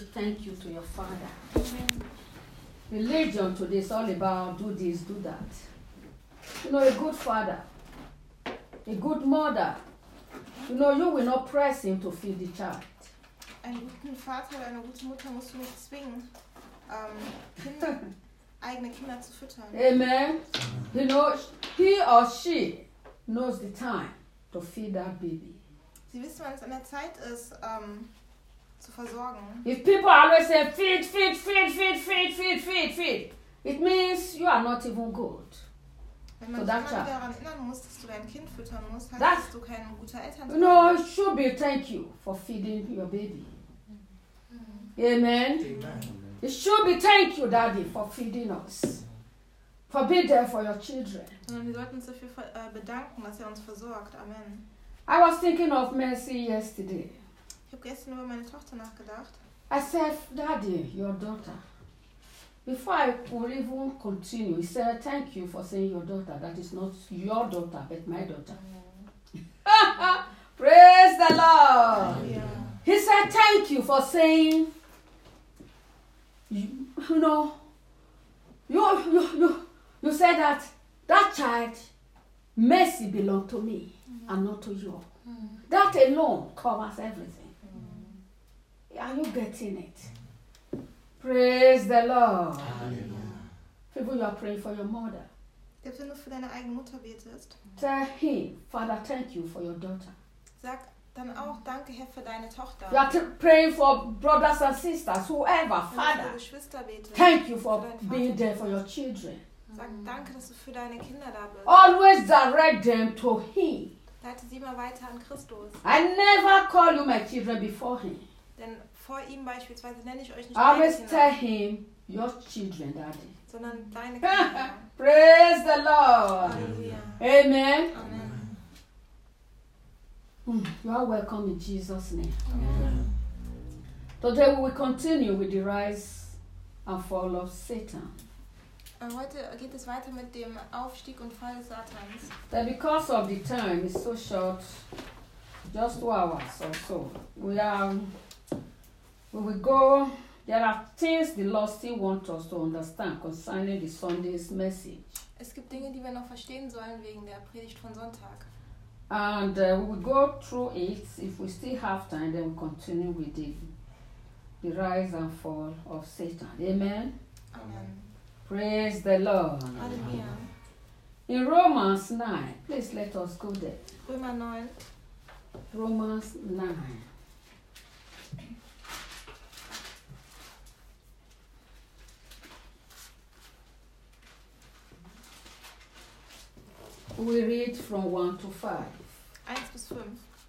thank you to your Father. Religion today is all about do this, do that. You know, a good father, a good mother, you know, you will not press him to feed the child. Einen guten Vater oder eine gute Mutter musst du nicht zwingen, eigene Kinder zu füttern. Amen. You know, he or she knows the time to feed that baby. Sie wissen, wann es an der Zeit ist, zu versorgen. If people always say feed, feed, feed, feed, feed, feed, feed, feed, it means you are not even good. Wenn man So dich that's immer right. wieder daran erinnern muss, dass du dein Kind füttern musst, heißt That's- dass du kein guter Elternteil No, bist. it should be thank you for feeding your baby. Amen. Amen. It should be thank you, Daddy, for feeding us. For being there for your children. Sondern wir sollten uns dafür bedanken, dass er uns versorgt. Amen. I was thinking of Mercy yesterday. Ich habe gestern über meine Tochter nachgedacht. I said, Daddy, your daughter. Before I could even continue, he said, thank you for saying your daughter. That is not your daughter, but my daughter. Praise the Lord. Ja. He said, thank you for saying, you know, you said that child, mercy belong to me and not to you. That alone covers everything. Are you getting it? Praise the Lord. People, you are praying for your mother. Selbst wenn du für deine eigene Mutter betest, Tell him, Father, thank you for your daughter. sag dann auch Danke, Herr, für deine Tochter. You are praying for brothers and sisters, whoever, Wenn du für Father. Geschwister betest, Thank you for für deinen Vater being there for your children. Sag Danke, dass du für deine Kinder da bist. Always direct them to him. Leite sie immer weiter an Christus. I never call you my children before him. Denn vor ihm beispielsweise nenne ich euch nicht I meine always Kinder, tell him, your children, Daddy. sondern deine Kinder. Praise the Lord. Halleluja. Amen. Amen. You are welcome in Jesus' name. Today we will continue with the rise and fall of Satan. Heute geht es weiter mit dem Aufstieg und Fall des Satans. That because of the time is so short, just 2 hours or so, we will go. There are things the Lord still wants us to understand concerning the Sunday's message. Es gibt Dinge, die wir noch verstehen sollen wegen der Predigt von Sonntag. And we will go through it. If we still have time, then we'll continue with the rise and fall of Satan. Amen. Amen. Praise the Lord. Halleluja. In Romans 9, please let us go there. Römer 9. Romans 9. We read from 1 to 5. 1 bis 5.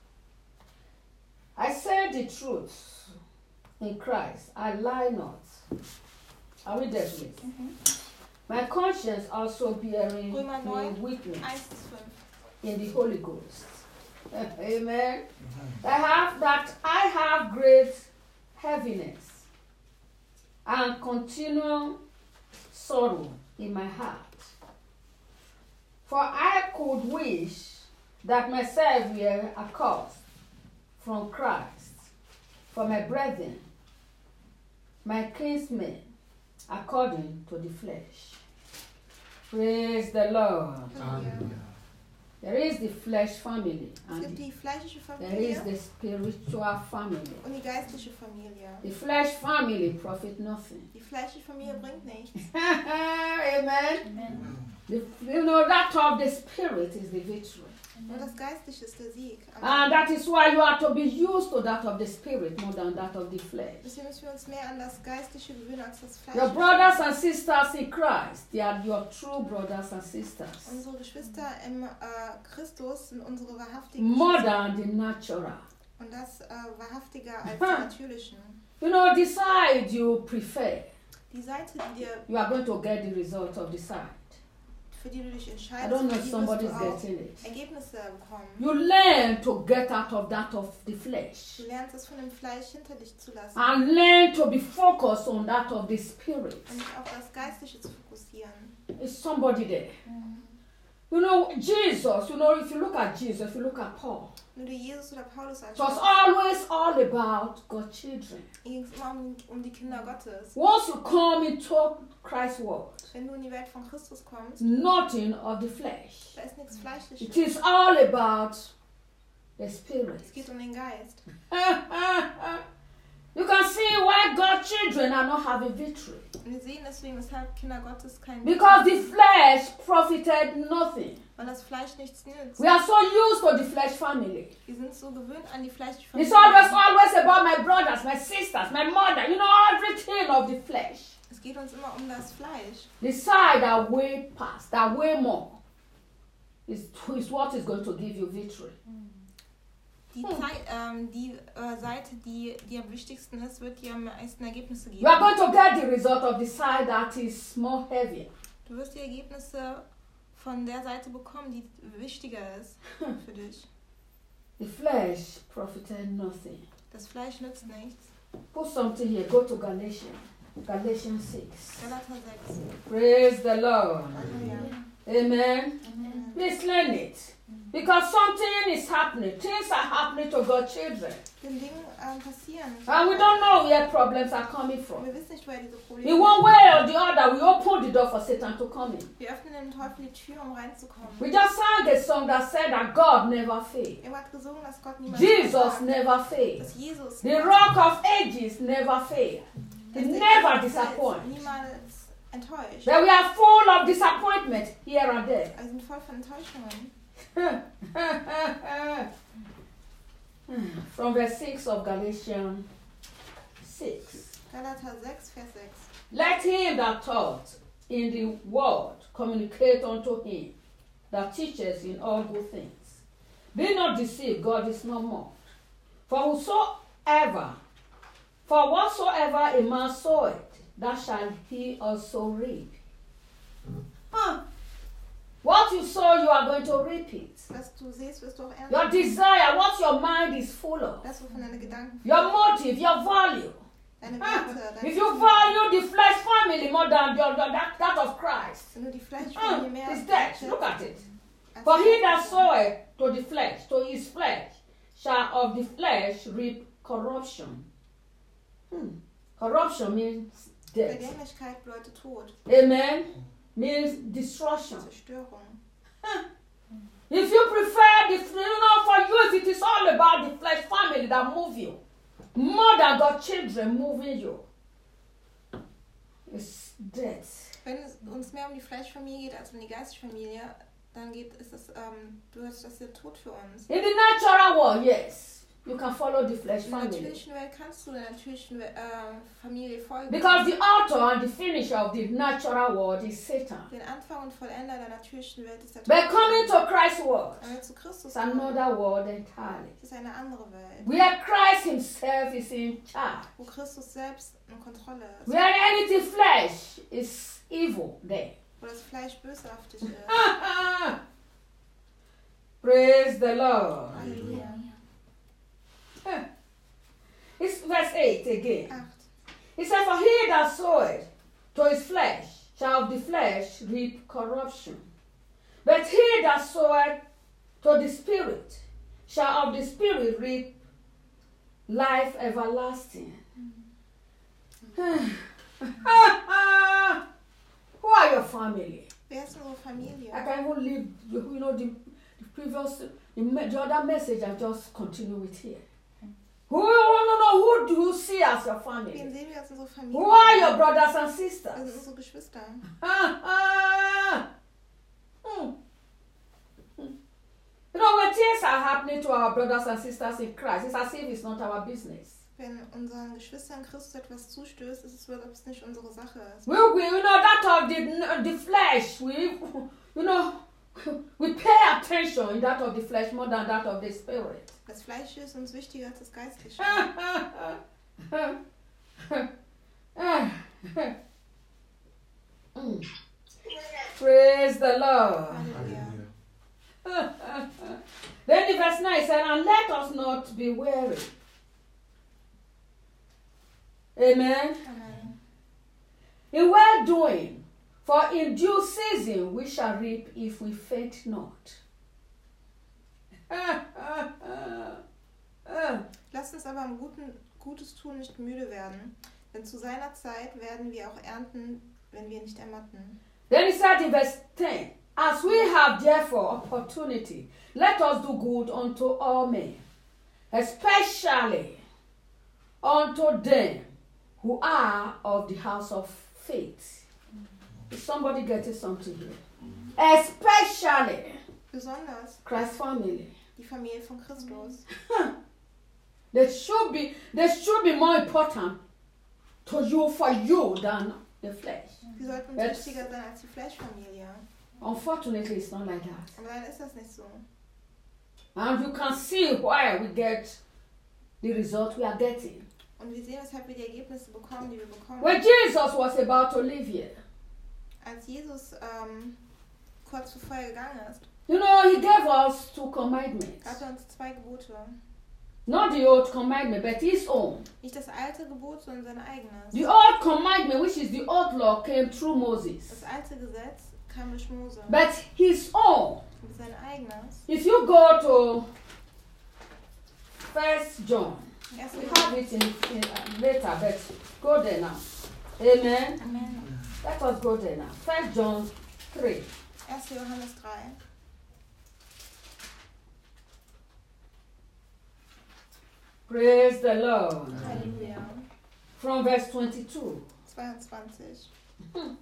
I say the truth in Christ, I lie not. Are we there, please? My conscience also bearing Römer me 9, witness 1 bis 5. in the Holy Ghost. Amen. I have great heaviness and continual sorrow in my heart. For I could wish that myself were accursed from Christ, for my brethren, my kinsmen, according to the flesh. Praise the Lord. Halleluja. There is the flesh family Es gibt and die fleischliche there is Familie the spiritual family. und die geistliche Familie. The flesh family profit nothing. Die fleischliche Familie bringt nichts. Amen. You know, that of the spirit is the victory. Nur das Geistliche ist der Sieg. And that is why you are to be used to that of the spirit more than that of the flesh. Deswegen müssen wir uns mehr an das Geistliche gewöhnen als das Your Fleischliche. brothers and sisters in Christ, they are your true brothers and sisters. Unsere Geschwister im Christus sind unsere wahrhaftigen More Geschwister. than the natural. Und das wahrhaftiger als die natürlichen. You know, the side you prefer, Die Seite, you are going to get the result of the side. für die du dich I entscheidest, don't know für if die somebody wirst is du auch getting it. Ergebnisse bekommen. You learn to get out of that of the flesh. Du lernst es von dem Fleisch hinter dich zu lassen And learn to be focused on that of the spirit. und dich auf das Geistliche zu fokussieren. Is somebody there? Jesus, if you look at Jesus, if you look at Paul, Wenn du Jesus oder Paulus it was anschaust, always all about God's children. ging es immer um die Kinder Gottes. Once you come into Christ's world, Wenn du in die Welt von Christus kommst, nothing of the flesh. da ist nichts It Fleischliches. is all about the Spirit. Es geht um den Geist. You can see why God's children are not having victory. Und wir sehen deswegen, weshalb Kinder Gottes kein Because the flesh profited nothing. weil das Fleisch nichts nützt. We are so used to the flesh family. Wir sind so gewöhnt an die It's Fleischfamilie. always about my brothers, my sisters, my mother, everything of the flesh. Es geht uns immer um das Fleisch. The side that way past, that way more, is what is going to give you victory. Die Seite, die am wichtigsten ist, wird dir am meisten Ergebnisse geben. You are going to get the result of the side that is more heavier. Du wirst die Ergebnisse von der Seite bekommen, die wichtiger ist für dich. The flesh profited nothing. Das Fleisch nützt nichts. Put something here. Go to Galatians 6. Galater 6. Praise the Lord. Halleluja. Amen. Please learn it. Because something is happening. Things are happening to God's children. Denn Dinge passieren. And we don't know where problems are coming from. Wir wissen nicht, woher diese In Probleme one way or the other, we open the door for Satan to come in. Wir öffnen dem Teufel die Tür, um reinzukommen. We just sang a song that said that God never fails. Er hat gesungen, dass Gott niemals Jesus versagt. never fails. Dass Jesus The Rock of Ages never fails. He dass der never Christ disappoints. niemals enttäuscht. But we are full of disappointment here and there. Wir sind voll von Enttäuschungen. From verse 6 of Galatians 6. Galater 6, Vers 6. Let him that taught in the word communicate unto him that teaches in all good things. Be not deceived, God is not mocked. For whatsoever a man soweth, that shall he also reap. What you sow, you are going to reap it. Was du siehst, wirst du auch Your ernten. desire, what your mind is full of. Das, wovon deine Gedanken Your motive, your value. deine Werte, deine If you value the flesh family more than that of Christ, wenn du die Fleischfamilie mehr it's dead. schätzt, Look at it. als For he die- that soweth to the flesh, to his flesh, shall of the flesh reap corruption. Corruption means death. Vergänglichkeit bedeutet Tod, Amen. Means destruction. Zerstörung. If you prefer for you, if it is all about the flesh family that move you, more than God's children moving you, it's death. Wenn es uns mehr um die Fleischfamilie geht als um die Geistfamilie, dann bedeutet das der Tod für uns. In the natural world, yes, you can follow the flesh In der family. natürlichen Welt kannst du der natürlichen Familie folgen. Because the author and the finisher of the natural world is Satan. Den Anfang und Vollender der natürlichen Welt ist der But coming to Christ's world, Wenn wir zu Christus it's kommen, another world entirely. ist eine andere Welt, Where Christ himself is in charge. wo Christus selbst in Kontrolle ist, Where anything flesh is evil there. wo das Fleisch bösartig ist. Praise the Lord. Halleluja. It's verse 8 again. 8. He said, for he that soweth to his flesh shall of the flesh reap corruption. But he that soweth to the Spirit shall of the Spirit reap life everlasting. Who are your family? Wer ist unsere Familie? I can even leave, the previous, the other message I just continue with here. Who do you see as your Wen family? sehen wir als unsere Familie? Who are your brothers and Das sind sisters? unsere Geschwister. When things are happening to our brothers and sisters in Christ, it's as if it's not our business. Wenn unseren Geschwistern Christus etwas zustößt, ist es so, als ob es nicht unsere Sache ist. That of the flesh, we pay attention in that of the flesh more than that of the spirit. Das Fleisch ist uns wichtiger als das Geistliche. Praise the Lord. Halleluja. Then in verse 9 it said, and let us not be weary. Amen. Amen. In well doing, For in due season we shall reap if we faint not. Lasst uns aber im Gutes tun nicht müde werden, denn zu seiner Zeit werden wir auch ernten, wenn wir nicht ermatten. Then he said in verse 10, as we have therefore opportunity, let us do good unto all men, especially unto them who are of the house of faith. Is somebody getting something here? Especially Besonders Christ's family. die Familie von Christus. They should be more important to you for you than the flesh. Sie sollten uns Jetzt- wichtiger sein als die Fleischfamilie. Unfortunately, it's not like that. Aber dann ist das nicht so. And you can see why we get the result we are getting. Und wir sehen, weshalb wir die Ergebnisse bekommen, die wir bekommen. When Jesus was about to leave here, Als Jesus kurz zuvor gegangen ist, you know, he gave us 2 commandments. gab er uns 2 Gebote. Not the old commandment, but his own. Nicht das alte Gebot, sondern sein eigenes. The old commandment, which is the old law, came through Moses. Das alte Gesetz kam durch Mose. But his own, Und sein eigenes. if you go to 1 John, Erst we have it in later, but go there now. Amen. Amen. Let us go there now. 1 John 3. 1. Johannes 3. Praise the Lord. Halleluja. From verse 22. 22.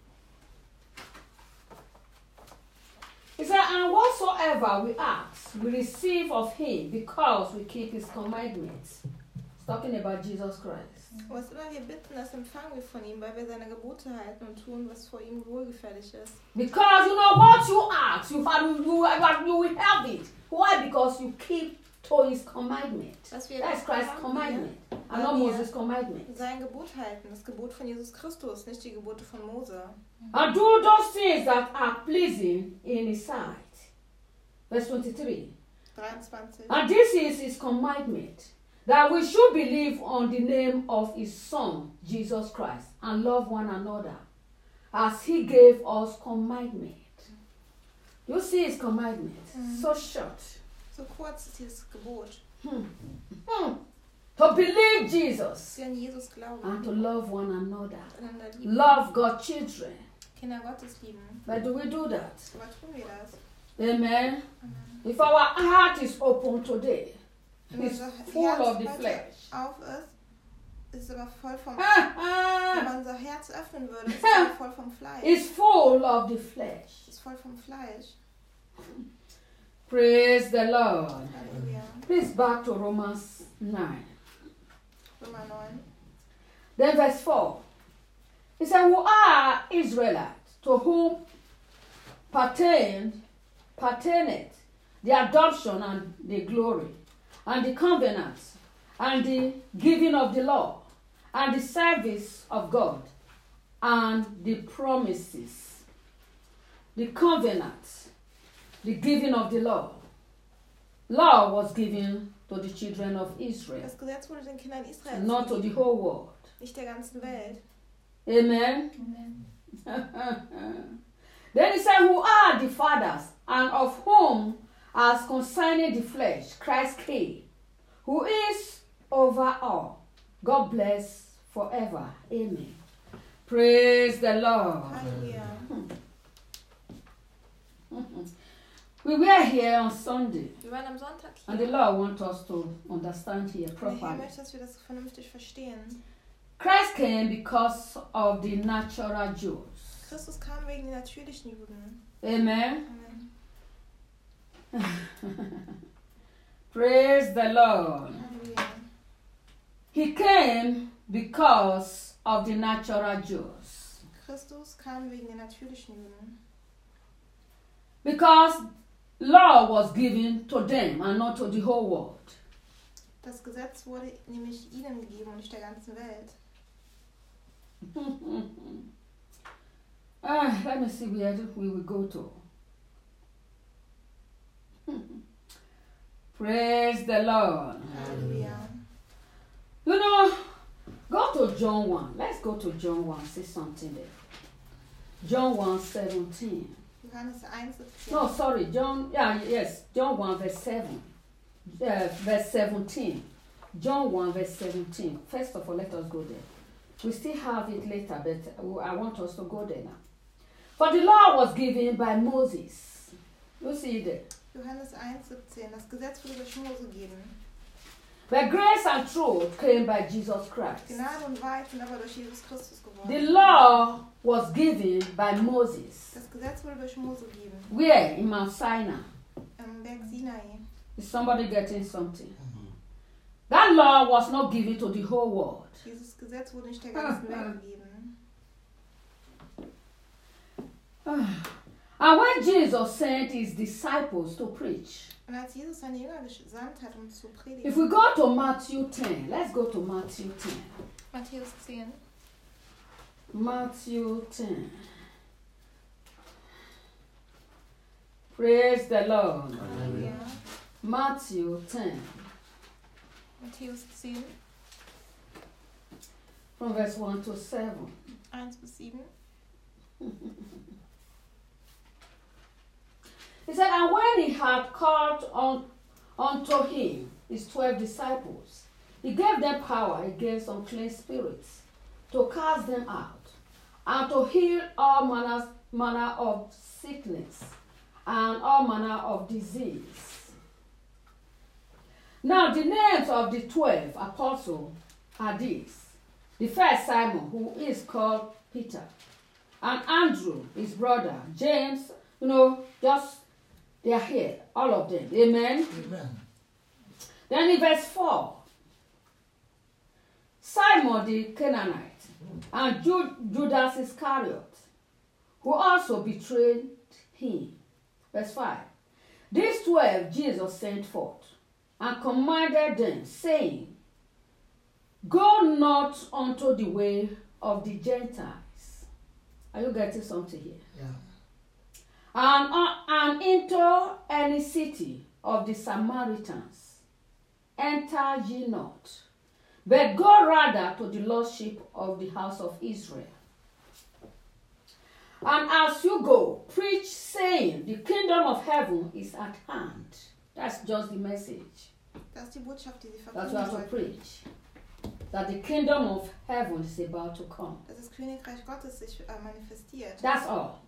He said, and whatsoever we ask, we receive of him because we keep his commandments. It's talking about Jesus Christ. Was immer wir bitten, das empfangen wir von ihm, weil wir seine Gebote halten und tun, was vor ihm wohlgefällig ist. Because you know what you ask, you will have it. Why? Because you keep to his commandment. Was wir That's Christ's haben, commandment, and weil not wir Moses' commandment. sein Gebot halten, das Gebot von Jesus Christus, nicht die Gebote von Mose. And do those things that are pleasing in his sight. Verse 23. 23. And this is his commandment, that we should believe on the name of his Son, Jesus Christ, and love one another, as he gave us commandment. You see his commandment, so short. So kurz ist dieses Gebot. To believe Jesus Dass wir an Jesus glauben. and to love one another. Einander lieben. Love God's children. Kinder Gottes lieben. But do we do that? Aber tun wir das? Amen. If our heart is open today, Wenn it's unser full Herz of the heute flesh. auf ist es aber voll vom... Wenn Ah, man unser Herz öffnen würde, ist es aber voll vom Fleisch. it's full of the flesh. Es ist voll vom Fleisch. Praise the Lord. Halleluja. Please back to Romans 9. Römer 9. Then verse 4. He said, who are Israelites, to whom pertaineth the adoption and the glory, and the covenants, and the giving of the law, and the service of God, and the promises, the covenant, the giving of the law. Law was given to the children of Israel, Das Gesetz wurde den Kindern Israels not to the whole world. nicht der ganzen Welt. Amen. Then he said, who are the fathers, and of whom, as concerning the flesh, Christ came, who is over all. God bless forever. Amen. Praise the Lord. Halleluja. We were here on Sunday, Wir waren am Sonntag and the hier. Lord wants us to understand here Und der Herr properly. möchte, dass wir das vernünftig verstehen. Christ came because of the natural Jews. Christus kam wegen den natürlichen Juden. Amen. Amen. Praise the Lord. Halleluja. He came because of the natural Jews. Christus kam wegen den natürlichen Juden. Because law was given to them and not to the whole world. Das Gesetz wurde nämlich ihnen gegeben und nicht der ganzen Welt. Let me see where we will go to. Praise the Lord. Halleluja. You know, go to John 1. Let's go to John 1. See something there. John 1:17. Johannes 1,17. No, sorry, John 1 verse 7. Verse 17. John 1 verse 17. First of all, let us go there. We still have it later, but I want us to go there now. For the law was given by Moses. You see it there. Johannes 1,17. Das Gesetz wurde durch Mose gegeben. But grace and truth came by Jesus Christ. Gnade und Wahrheit sind aber durch Jesus Christus geworden. The law was given by Moses. Das Gesetz wurde durch Mose gegeben. Where? In Mount Sinai. Am Berg Sinai. Is somebody getting something? That law was not given to the whole world. Dieses Gesetz wurde nicht der ganzen Welt gegeben. And when Jesus sent his disciples to preach, Und als Jesus seine Jünger gesandt hat, um zu predigen. if we go to Matthew 10, let's go to Matthew 10. Matthäus 10. Matthew 10. Praise the Lord. Halleluja. Matthew 10, Matthäus 10, from verse 1 to 7. 1 bis 7. He said, and when he had called unto him his 12 disciples, he gave them power against unclean spirits to cast them out, and to heal all manner of sickness and all manner of disease. Now the names of the 12 apostles are these. The first, Simon, who is called Peter, and Andrew, his brother, James, just they are here, all of them. Amen? Amen. Then in verse 4, Simon the Canaanite and Judas Iscariot, who also betrayed him. Verse 5, these 12 Jesus sent forth and commanded them, saying, go not unto the way of the Gentiles. Are you getting something here? Yeah. And into any city of the Samaritans enter ye not, but go rather to the lost sheep of the house of Israel. And as you go, preach, saying, the kingdom of heaven is at hand. That's just the message Das ist die Botschaft, die sie that we have to verkünden sollten. preach. That the kingdom of heaven is about to come. Dass das Königreich Gottes sich manifestiert. That's all.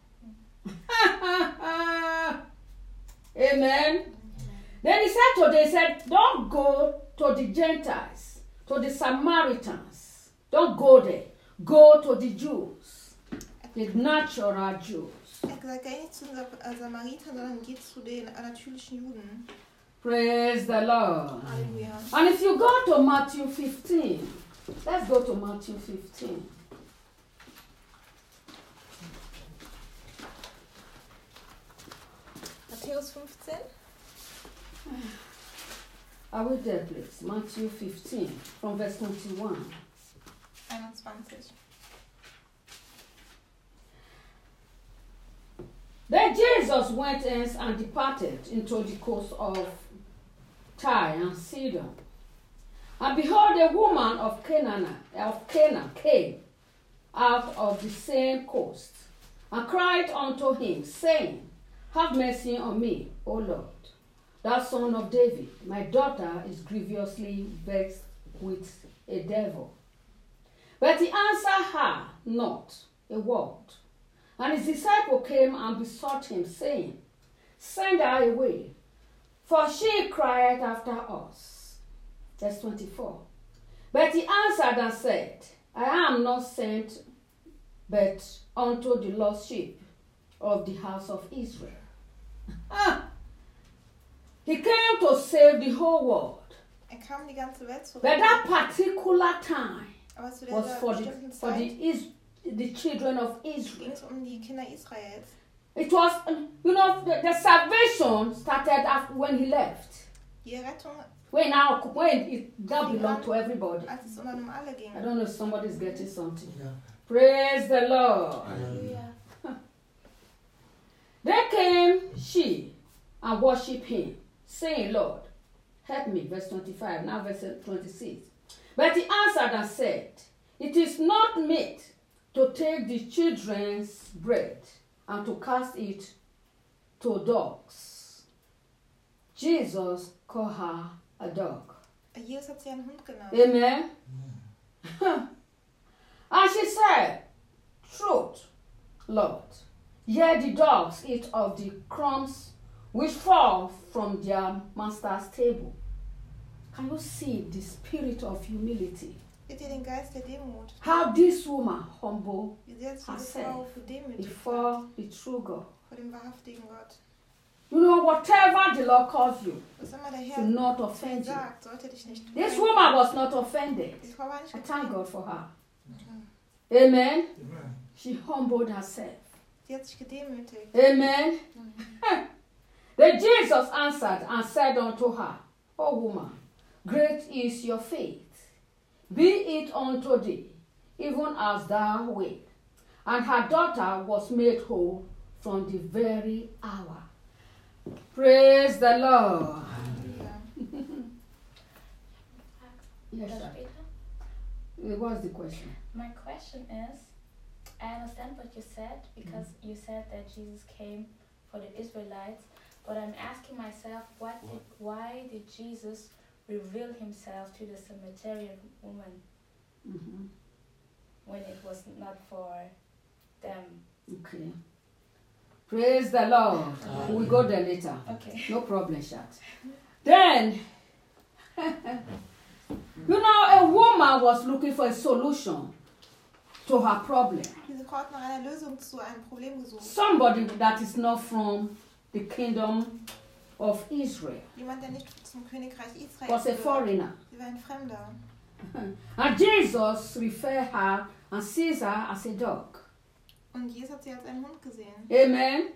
Amen. Then he said, don't go to the Gentiles, to the Samaritans. Don't go there. Go to the Jews, the natural Jews. Er hat gesagt, geh nicht zu den Samaritern, sondern geh zu den natürlichen Juden. Praise the Lord. Halleluja. And if you go to Matthew 15, let's go to Matthew 15. Matthäus 15. Are we there, please? Matthew 15, from verse 21. 21. Then Jesus went hence and departed into the coast of Tyre and Sidon. And behold, a woman of Canaan came out of the same coast, and cried unto him, saying, have mercy on me, O Lord, thou son of David. My daughter is grievously vexed with a devil. But he answered her not a word. And his disciple came and besought him, saying, send her away, for she cried after us. Verse 24. But he answered and said, I am not sent but unto the lost sheep of the house of Israel. He came to save the whole world. Kam die ganze Welt zu But that particular time Aber zu was dieser for bestimmten Zeit the children of ging Israel. es die Kinder Israels. It was, the salvation started after when he left. Die Rettung, When it now belonged to everybody. als es um alle ging. I don't know if somebody's getting something. Yeah. Praise the Lord. Halleluja. Then came she and worshipped him, saying, Lord, help me. Verse 25, now verse 26. But he answered and said, it is not meet to take the children's bread and to cast it to dogs. Jesus called her a dog. Jesus hat sie einen Hund genannt. Amen. And she said, Truth, Lord, yet the dogs eat of the crumbs which fall from their master's table. Can you see the spirit of humility? Seht ihr den Geist der Demut? How this woman humble Wie sehr sich diese herself Frau gedemütigt before hat the true God. vor dem wahrhaftigen Gott. You know, whatever the Lord calls you, Was immer der to Herr not offend you. sagt, sollte dich nicht tun. This woman was not offended. Die Frau war nicht I thank gekränkt. God for her. Amen. Amen. She humbled herself. Sie hat sich gedemütigt. Amen. Then Jesus answered and said unto her, O woman, great is your faith. Be it unto thee, even as thou wilt. And her daughter was made whole from the very hour. Praise the Lord. Ja. Yes, Oder sir. später? What's the question? My question is, I understand what you said because you said that Jesus came for the Israelites, but I'm asking myself, why did Jesus reveal himself to the Samaritan woman Mm-hmm. when it was not for them? Okay. Praise the Lord. We'll go there later. Okay. No problem, Shat. Then, you know, a woman was looking for a solution to her problem. Diese Frau hat nach einer Lösung zu einem Problem gesucht. Somebody that is not from the kingdom of Israel. Jemand, der nicht zum Königreich Israel Was a gehört. foreigner. Sie war ein Fremder. And Jesus referred her and sees her as a dog. Und Jesus hat sie als einen Hund gesehen. Amen.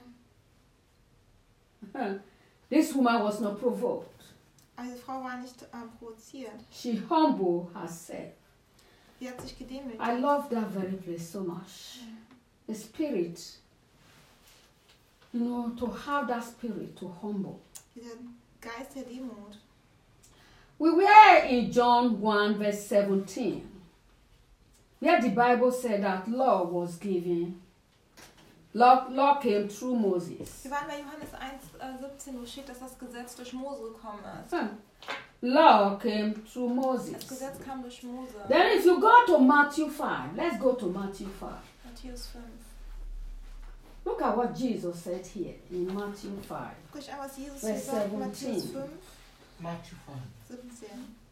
This woman was not provoked. Aber diese Frau war nicht provoziert. She humbled herself. Sie hat sich gedemütigt. I love that very place so much. The spirit, you know, to have that spirit to humble. Dieser Geist der Demut. We were in John 1 verse 17, where the Bible said that law was given. Law came through Moses. Wir waren bei Johannes 1,17, wo steht, dass das Gesetz durch Mose gekommen ist. Law came through Das Moses. Gesetz kam durch Mose. Then if you go to Matthew 5, let's go to Matthew 5. Matthäus 5. Look at what Jesus said here in Matthew 5. Guck euch an, was Jesus Vers hier sagt. 17. Matthäus 5, Matthew 5. 17.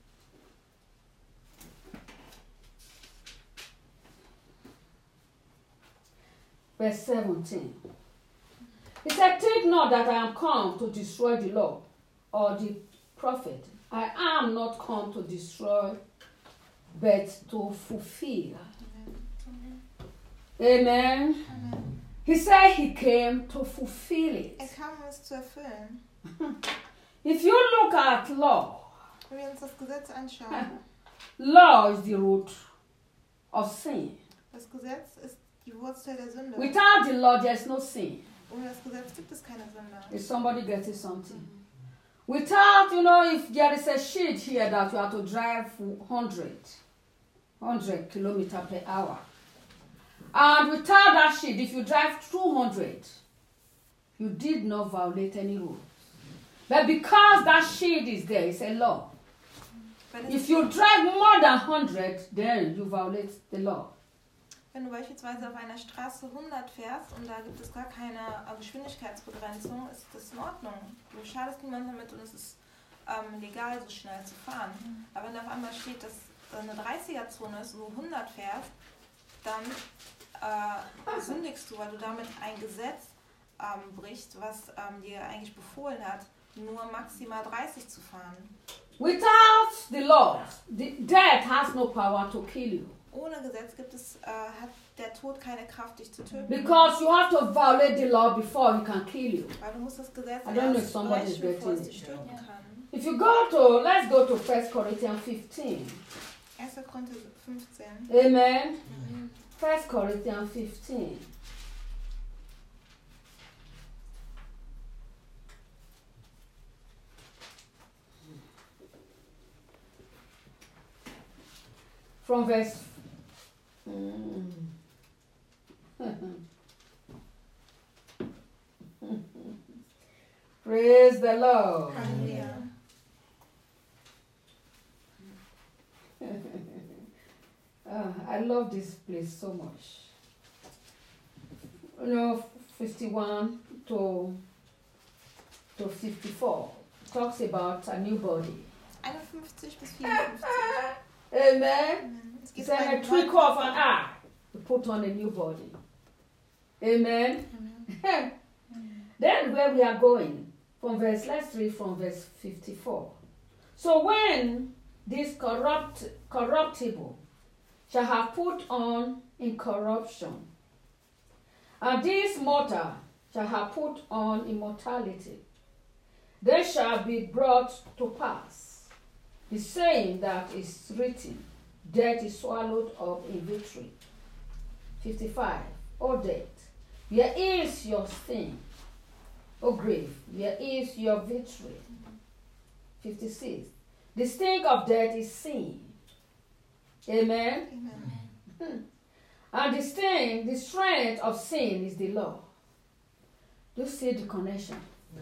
Verse 17. He said, Think not that I am come to destroy the law or the prophet. I am not come to destroy, but to fulfill. Amen. Amen. He said he came to fulfill it. kam, um es zu erfüllen. If you look at law, Wenn wir uns das Gesetz anschauen, law is the root of sin. das Gesetz ist die Wurzel der Sünde. Without the law, there's no sin. Ohne das Gesetz gibt es keine Sünde. Is somebody getting something? Without, you know, if there is a sheet here that you have to drive 100 kilometers per hour. And without that sheet, if you drive 200, you did not violate any rule. But because that sheet is there, it's a law. Wenn, es, If you drive more than 100, then you violate the law. wenn du beispielsweise auf einer Straße 100 fährst und da gibt es gar keine Geschwindigkeitsbegrenzung, ist das in Ordnung. Du schadest niemandem damit und es ist legal, so schnell zu fahren. Aber wenn da auf einmal steht, dass eine 30er-Zone ist und du 100 fährst, dann sündigst du, weil du damit ein Gesetz brichst, was dir eigentlich befohlen hat, nur maximal 30 zu fahren. Without the law, death has no power to kill you. Ohne Gesetz hat der Tod keine Kraft, dich zu töten. Because you have to violate the law before he can kill you. Weil du musst das Gesetz I don't know if erst somebody is brechen, bevor es getting dich it. töten Ja. kann. If you go to, let's go to 1 Corinthians 15. 1. Korinther 15. Amen. 1 Corinthians 15. From verse Praise the Lord. Halleluja. I love this place so much. 51 to 54 talks about a new body. 51 bis 54. Amen. Es It's geht like a einen trick of an eye to put on a new body. Amen. Then where we are going, let's read from verse 54. So when this corruptible shall have put on incorruption, and this mortal shall have put on immortality, they shall be brought to pass the saying that is written, death is swallowed up in victory. 55. O death, where is your sting? O grave, where is your victory? 56. The sting of death is sin. Amen. Amen. And the strength of sin is the law. Do you see the connection?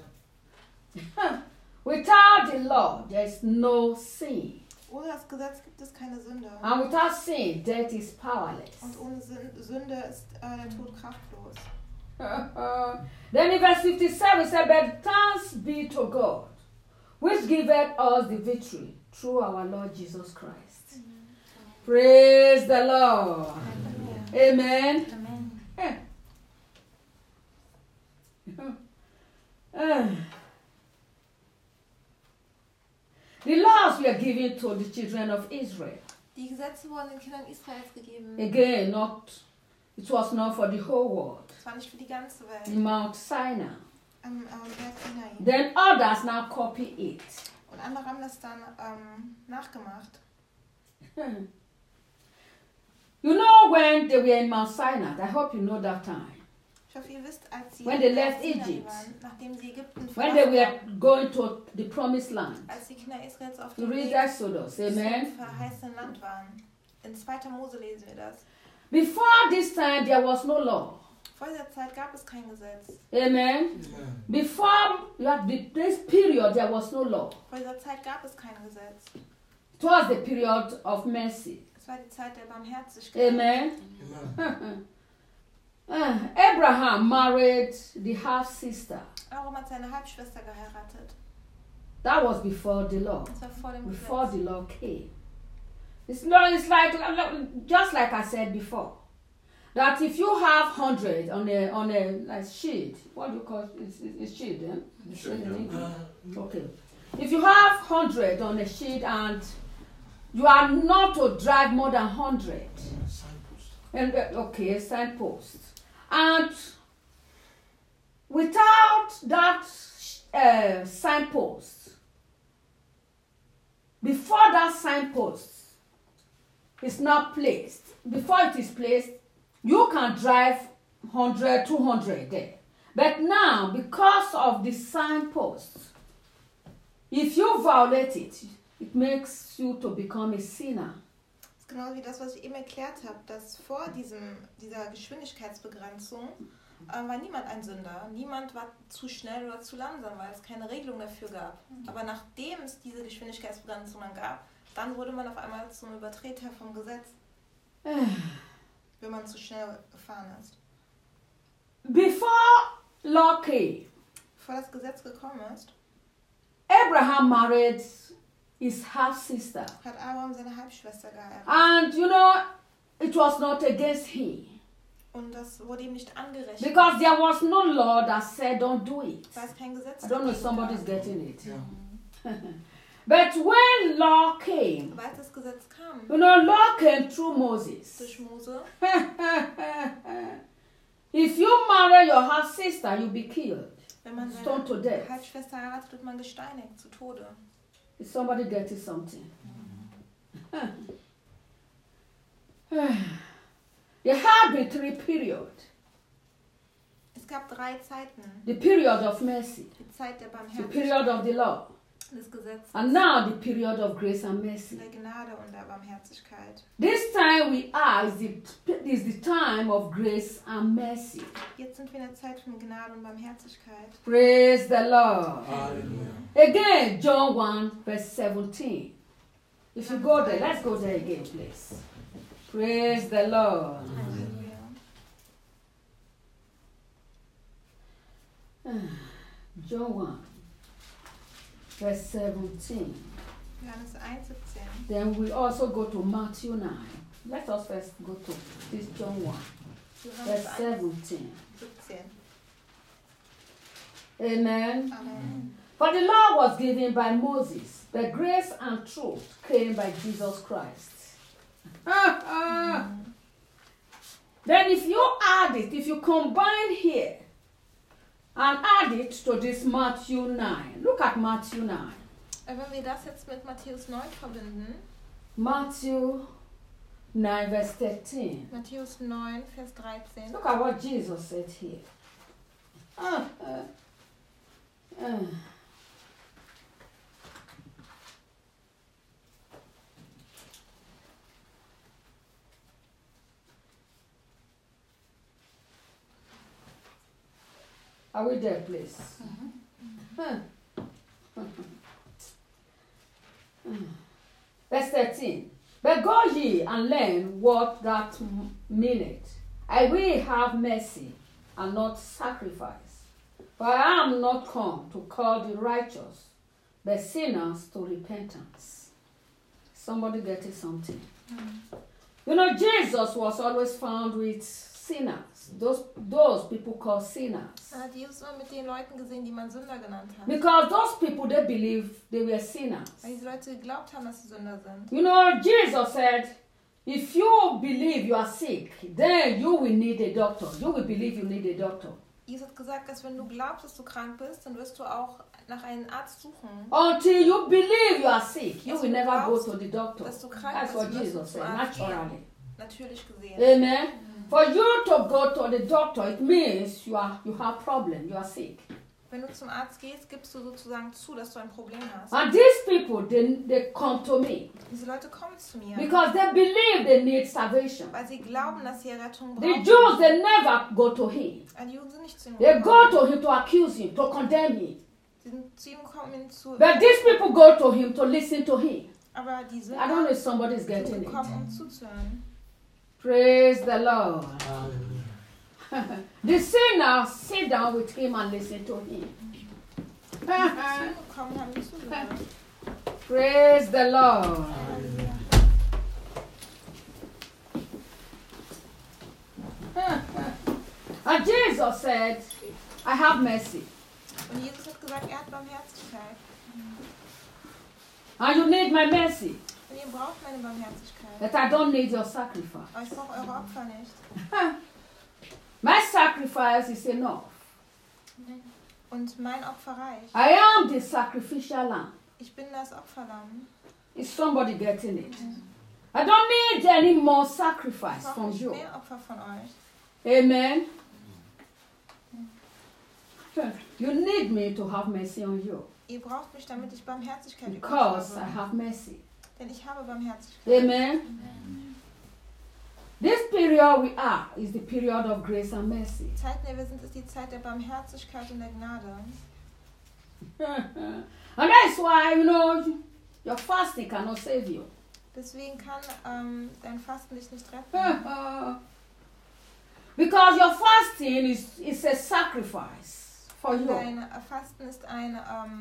Without the law, there is no sin. Ohne das Gesetz gibt es keine Sünde. And without sin, death is powerless. Und ohne Sünde ist der Tod kraftlos. Then in verse 57 it said, but thanks be to God, which giveth us the victory through our Lord Jesus Christ. Praise the Lord. Amen. The laws were given to the children of Israel. Die Gesetze wurden den Kindern Israels gegeben. Again, it was not for the whole world. Es war nicht für die ganze Welt. In Mount Sinai. Am Berg Sinai. Then others now copy it. Und andere haben das dann nachgemacht. You know when they were in Mount Sinai, I hope you know that time. Ich hoffe, ihr wisst, als sie When they in left Sinai Egypt. waren, nachdem sie Ägypten When they verlassen were haben, going to the promised land. als die Kinder Israels auf You dem read Weg Exodus, zum amen. verheißenen Land waren. In 2. Mose lesen wir das. Before this time, there was no law. Vor dieser Zeit gab es kein Gesetz. Amen. Before this period, there was no law. Vor dieser Zeit gab es kein Gesetz. It was the period of mercy. Es war die Zeit der Barmherzigkeit. Amen. Abraham married the half-sister. Abraham hat seine Halbschwester geheiratet. That was before the law. Das war vor dem Before Gesetz. the law came. It's like just like I said before, that if you have 100 on a like sheet, what do you call it? It's sheet, eh? Okay. If you have 100 on a sheet and you are not to drive more than 100, and signpost, and without that signpost, before that signpost is not placed, before it is placed, you can drive 100, 200 there. But now, because of the signpost, if you violate it, it makes you to become a sinner. Das ist genau wie das, was ich eben erklärt habe, dass vor dieser Geschwindigkeitsbegrenzung war niemand ein Sünder. Niemand war zu schnell oder zu langsam, weil es keine Regelung dafür gab. Aber nachdem es diese Geschwindigkeitsbegrenzung dann gab, dann wurde man auf einmal zum Übertreter vom Gesetz, wenn man zu schnell gefahren ist. Before law came, Bevor das Gesetz gekommen ist, Abraham married his half-sister. hat Abraham seine Halbschwester geheiratet. And it was not against him. Und das wurde ihm nicht angerechnet, Because there was no law that said don't do it. weil es kein Gesetz I don't know if dagegen somebody's gab. getting it. But when law came, Aber als das Gesetz kam, law came through Moses. durch Mose, If you marry your half-sister, you'll be killed. wenn man Stoned to seine death. Halbschwester heiratet, wird man gesteinigt zu Tode. Is somebody getting something? There have been 3 periods. Es gab 3 Zeiten. The period of mercy, Die Zeit der the period Barmherzigkeit, of the law, des Gesetzes, And now the period of grace and mercy. der Gnade und der Barmherzigkeit. This time we are is the time of grace and mercy. Jetzt sind wir in der Zeit von Gnade und Barmherzigkeit. Praise the Lord. Hallelujah. Again, John 1, verse 17. If you go there, let's go there again, please. Praise the Lord. Halleluja. John 1, verse 17. Johannes 1,17. Then we also go to Matthew 9. Let us first go to this John 1, Johannes verse 17. 1,17. Amen. Amen. For the law was given by Moses, but grace and truth came by Jesus Christ. Then if you add it, if you combine here and add it to this Matthew 9, look at Matthew 9. Wenn wir das jetzt mit Matthäus 9 verbinden, Matthew 9, verse 13. Matthäus 9, Vers 13. Look at what Jesus said here. Are we there, please? Verse 13. But go ye and learn what that meaneth. I will have mercy and not sacrifice. For I am not come to call the righteous, but sinners to repentance. Somebody getting something? You know, Jesus was always found with sinners. Those people called sinners. Man hat Jesus immer mit den Leuten gesehen, die man Sünder genannt hat. Because those people, they believed they were sinners. Weil diese Leute geglaubt haben, dass sie Sünder sind. You know, Jesus said, if you believe you are sick, then you will need a doctor. You will believe you need a doctor. Jesus hat gesagt, dass wenn du glaubst, dass du krank bist, dann wirst du auch nach einem Arzt suchen. Until you believe you are sick, you will never go to the doctor. Dass du krank That's bist, what wirst du Jesus zum said, Arzt gehen. naturally. Natürlich gesehen. Amen. For you to go to the doctor, it means you have problem, you are sick. Wenn du zum Arzt gehst, gibst du sozusagen zu, dass du ein Problem hast. And these people, they come to me Diese Leute kommen zu mir, because they believe they need salvation. weil sie glauben, dass sie Rettung The brauchen. Jews, they never go to him. Die Juden sind nicht zu ihm They go gekommen. to him to accuse him, to condemn him. Sie sind zu ihm gekommen, ihn zu... But these people go to him to listen to him. Aber die I don't know Sünder if somebody is sind getting it. gekommen, um zuzuhören. Praise the Lord. Hallelujah. The sinner sit down with him and listen to him. Die sind zu ihm gekommen, haben ihm zugehört. Praise the Lord. Halleluja. And Jesus said, I have mercy. Und Jesus hat gesagt, er hat Barmherzigkeit. And you need my mercy. Und ihr braucht meine Barmherzigkeit. But I don't need your sacrifice. Aber ich brauche eure Opfer nicht. My sacrifice is enough. Und mein Opfer reicht. I am the sacrificial lamb. Ich bin das Opferlamm. Is somebody getting it? I don't need any more Ich sacrifice brauche from nicht you. mehr Opfer von euch. Amen. You need me to have mercy on you Ihr braucht mich, damit ich Barmherzigkeit über euch because I habe. have mercy. Denn ich habe Barmherzigkeit. Amen. This period we are is the period of grace and mercy. Die Zeit, in der wir sind, ist die Zeit der Barmherzigkeit und der Gnade. And that's why, you know, your fasting cannot save you. Deswegen kann dein Fasten dich nicht retten. Because your fasting is a sacrifice for you. Dein Fasten ist ein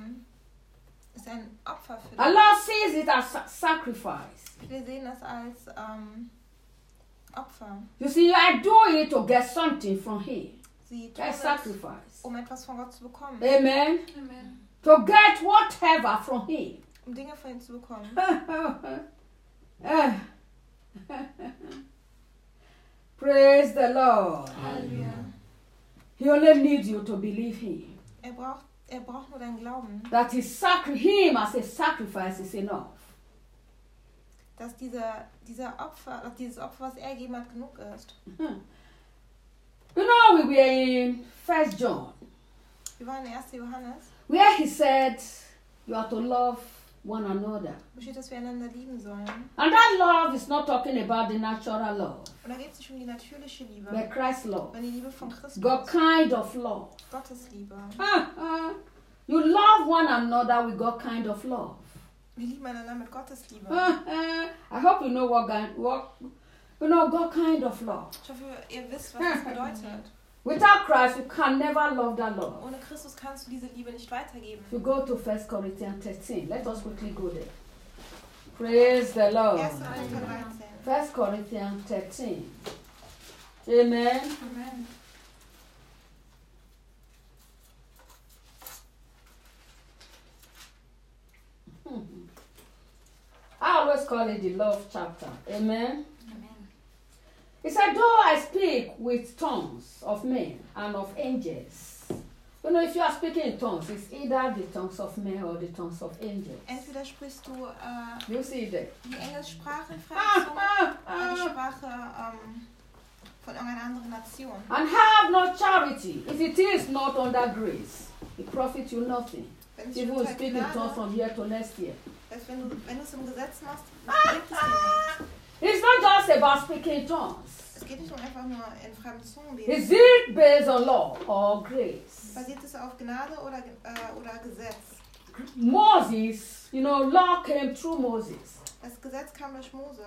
Opfer für dich. Allah sees it as sacrifice. Wir sehen das als Opfer. You see, I do it to get something from Him. Sie tun That's es, sacrifice. um etwas von Gott zu bekommen. Amen. Amen. To get whatever from Him. Um Dinge von ihm zu bekommen. Praise the Lord. Halleluja. He only needs you to believe Him. Er braucht nur deinen Glauben, That Him as a sacrifice is enough. dass dieses Opfer, was er gegeben hat, genug ist. You know, we were in 1 John, Wir waren in 1. Johannes, where he said, You are to love one another. Da steht, dass wir einander lieben sollen. And that love is not talking about the natural love, Und da geht es nicht um die natürliche Liebe, but Christ's love. sondern die Liebe von Christus. God kind of love. Gottes Liebe. You love one another with God kind of love. Wir lieben einander mit Gottes Liebe. I hope you know God kind of love. Ich hoffe, ihr wisst, was das bedeutet. Without Christ, you can never love that love. Ohne Christus kannst du diese Liebe nicht weitergeben. If you go to 1 Corinthians 13, let us quickly go there. Praise the Lord. 1. Korinther 13. 1 Corinthians 13. Amen. Amen. I always call it the love chapter. Amen. Amen. He said, though I speak with tongues of men and of angels. You know, if you are speaking in tongues, it's either the tongues of men or the tongues of angels. Entweder sprichst du You see that? die Engelssprache in fremden Zungen oder die Sprache von irgendeiner anderen Nation. And have not charity, if it is not under grace, it profits you nothing. Wenn es If you unter speak in tongues Gnade, from here to next year. dass wenn du es im Gesetz machst, gibt es dir nichts. It's not just about speaking in tongues. Es geht nicht um einfach nur in fremden Zungen Is reden. it based on law or grace? Basiert es auf Gnade oder Gesetz? Moses, you know, law came through Moses. Das Gesetz kam durch Mose.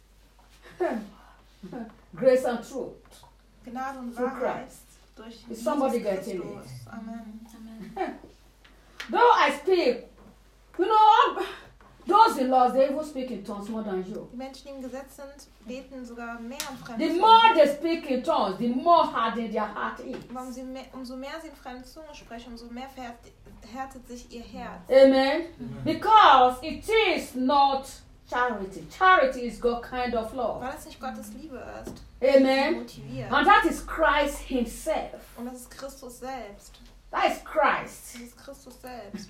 Grace and truth. Gnade und Through Wahrheit Christ. durch Is Jesus somebody getting Christus. Amen. Amen. Though I speak, you know, those in laws, they even speak in tongues more than you. Die Menschen, die im Gesetz sind, beten sogar mehr in The fremden more Zungen. they speak in tongues, the more hardened their heart is. Umso mehr sie in fremden Zungen sprechen, umso mehr verhärtet sich ihr Herz. Amen. Because it is not charity. Charity is God kind of love. Weil es nicht Gottes Liebe ist, die Amen. motiviert. And that is Christ Himself. Und das ist Christus selbst. That is Christ. Das ist Christus selbst.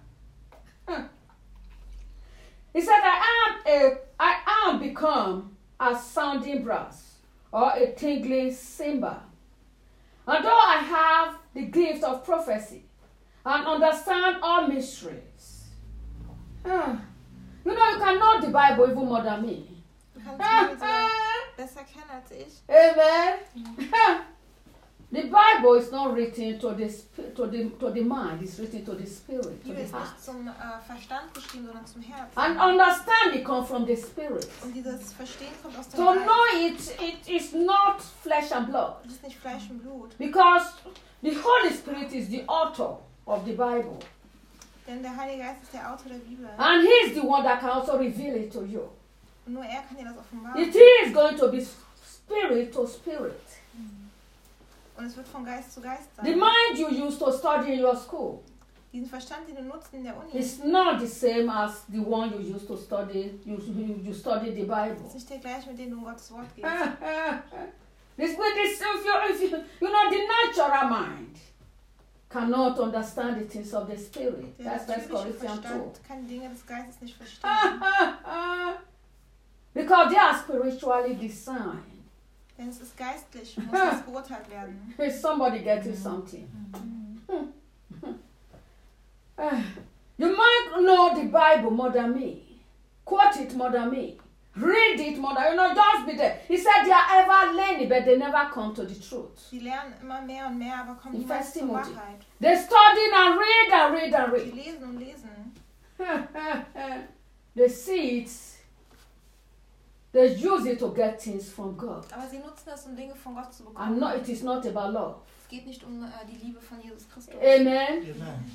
He said, I am become a sounding brass or a tingling cymbal. And though I have the gift of prophecy and understand all mysteries. You know, you can know the Bible even more than me. Du kannst die Bibel sogar besser kennen als ich. Amen. The Bible is not written to the mind, it's written to the spirit, Die to Bibel the ist heart. nicht zum Verstand geschrieben, sondern zum Herzen. And understanding comes from the spirit. Und dieses Verstehen kommt aus dem To Geist. know it is not flesh and blood. Das ist nicht Fleisch und Blut. Because the Holy Spirit is the author of the Bible. Denn der Heilige Geist ist der Autor der Bibel. And He is the one that can also reveal it to you. Und nur er kann dir das offenbaren. It is going to be spirit to spirit. Und es wird von Geist zu Geist The sein. mind you use to study in your school Diesen Verstand, den du nutzt in der Uni, is not the same as the one you use to study. You study the Bible. ist nicht der gleiche, mit dem du in Gottes Wort gehst. If you know, the natural mind cannot understand the things of the spirit. Der That's 1 natürliche Corinthians 2. Verstand kann die Dinge des Geistes nicht verstehen. Because they are spiritually designed. Denn es ist geistlich und muss das beurteilt werden. Is somebody getting something? You might know the Bible more than me, quote it more than me, read it more than, you know, just be there. He said they are ever learning, but they never come to the truth. Sie lernen immer mehr und mehr, aber kommen In niemals 1 zur Timothy. Wahrheit. They study and read and read and Sie read. lesen und lesen. They see it, they use it to get things from God. Aber sie nutzen es, um Dinge von Gott zu And bekommen. no, it is not about love. Es geht nicht um die Liebe von Jesus Christus. Amen. Amen.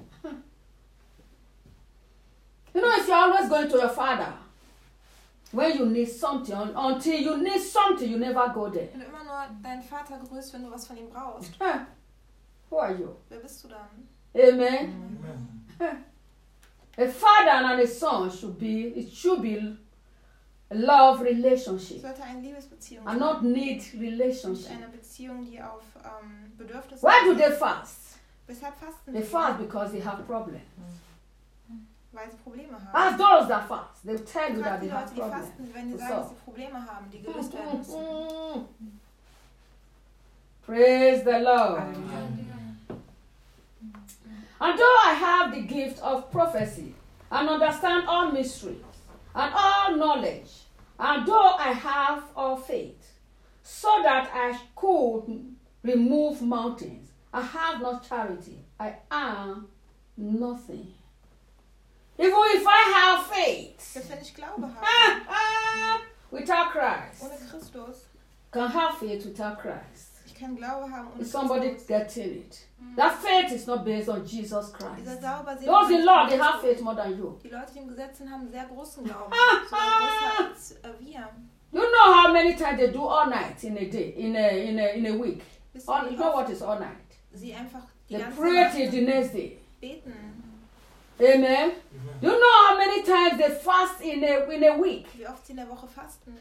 You know, if you're always going to your father when you need something, until you need something, you never go there. Wenn du immer nur deinen Vater grüßt, wenn du was von ihm brauchst, Who are you? wer bist du dann? Amen. Amen. A father and a son should be a love Es relationship sollte eine Liebesbeziehung and sein. not need Nicht relationship. eine Beziehung, die auf Bedürfnisse Why do basiert. they fast? Weshalb fasten They sie? fast because they have problems. Weil sie Probleme haben. Ask those that fast. They'll tell you Frag that die they Leute, have die problems. fasten, wenn sie So. sagen, dass sie Probleme haben, die gelöst werden müssen. Praise the Lord. Halleluja. And though I have the gift of prophecy and understand all mysteries and all knowledge, and though I have all faith, so that I could remove mountains, I have not charity, I am nothing. Even if I have faith, Selbst wenn ich Glaube habe, without Christ, ohne Christus, can have faith without Christ. ich kann Glaube haben ohne Is somebody Christus. getting it? That faith is not based on Jesus Christ. Dieser Glaube basiert Those in law, they auf have Christus. faith more than you. Die Leute, die im Gesetz sind, haben einen sehr großen Glauben. Sogar größer als wir. You know how many times they do all night in a day, in a week. Wisst ihr, All, wie you know oft what is all night? sie einfach die They ganze pray Nacht till the next day. beten. Amen. You know how many times they fast in a week? Wie oft sie in der Woche fasten.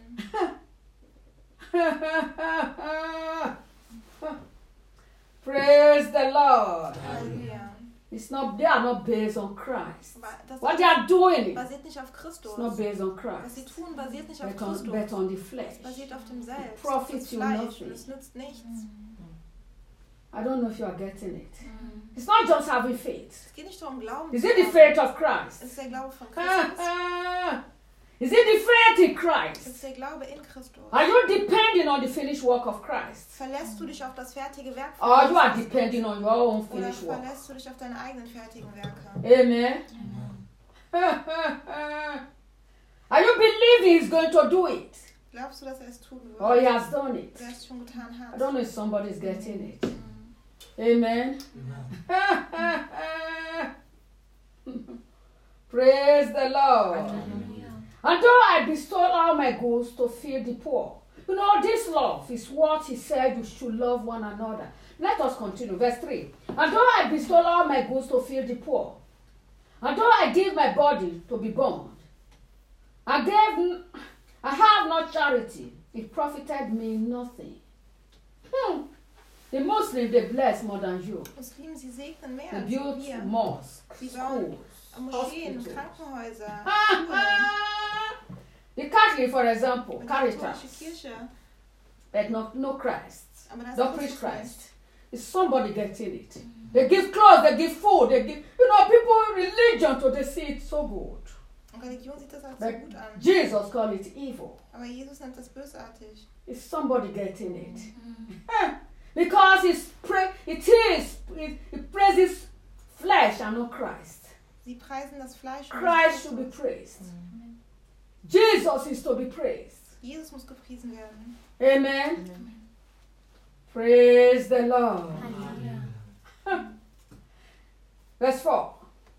Praise the Lord. Halleluja. They are not based on Christ. Aber das What they are doing basiert nicht auf is Christus. not based on Was sie Christ, tun, basiert nicht auf but on Christus. the flesh. Es basiert auf dem Selbst, It auf profits das you Fleisch. nothing. Und es nützt nichts. I don't know if you are getting it. It's not just having faith. Es geht nicht darum, Glauben Is zu it the haben. faith of Christ? Es ist der Glaube von Christus. Is it the faith in Es Christ? ist der Glaube in Christus. Are you depending on the finished work of Christ? Verlässt du dich auf das fertige Werk von Or you are Christus? depending on your own Oder finished work? verlässt du dich auf deine eigenen fertigen Werke? Amen. Are you believing he's going to do it? Glaubst du, dass er es tun wird? Or he has done it? Oder er es schon getan I hat? don't know if somebody's getting it. Amen. Praise the Lord. And though I bestowed all my goods to feed the poor. You know, this love is what he said you should love one another. Let us continue. Verse 3. And though I bestowed all my goods to feed the poor, and though I give my body to be burned, I have not charity, it profited me nothing. The Muslims, they bless more than you. Muslimen, sie segnen mehr They als build wir. mosques, Sie bauen schools, Moscheen, hospitals. Krankenhäuser, Schulen. The Catholic, for example, Eine Caritas, katholische Kirche. but no Christ. Aber das Don't ist preach Christus Christ. nicht. Is somebody getting it? They give clothes, they give food, they give, people religion, so they see it so good. Und Religion sieht das als so But gut an. Jesus called it evil. Aber Jesus nennt das bösartig. Is somebody getting it? Because it praises flesh and not Christ. Sie preisen das Fleisch und Christ nicht should be Christus. praised. Jesus is to be praised. Jesus muss gepriesen werden. Amen. Praise the Lord. Verse 4.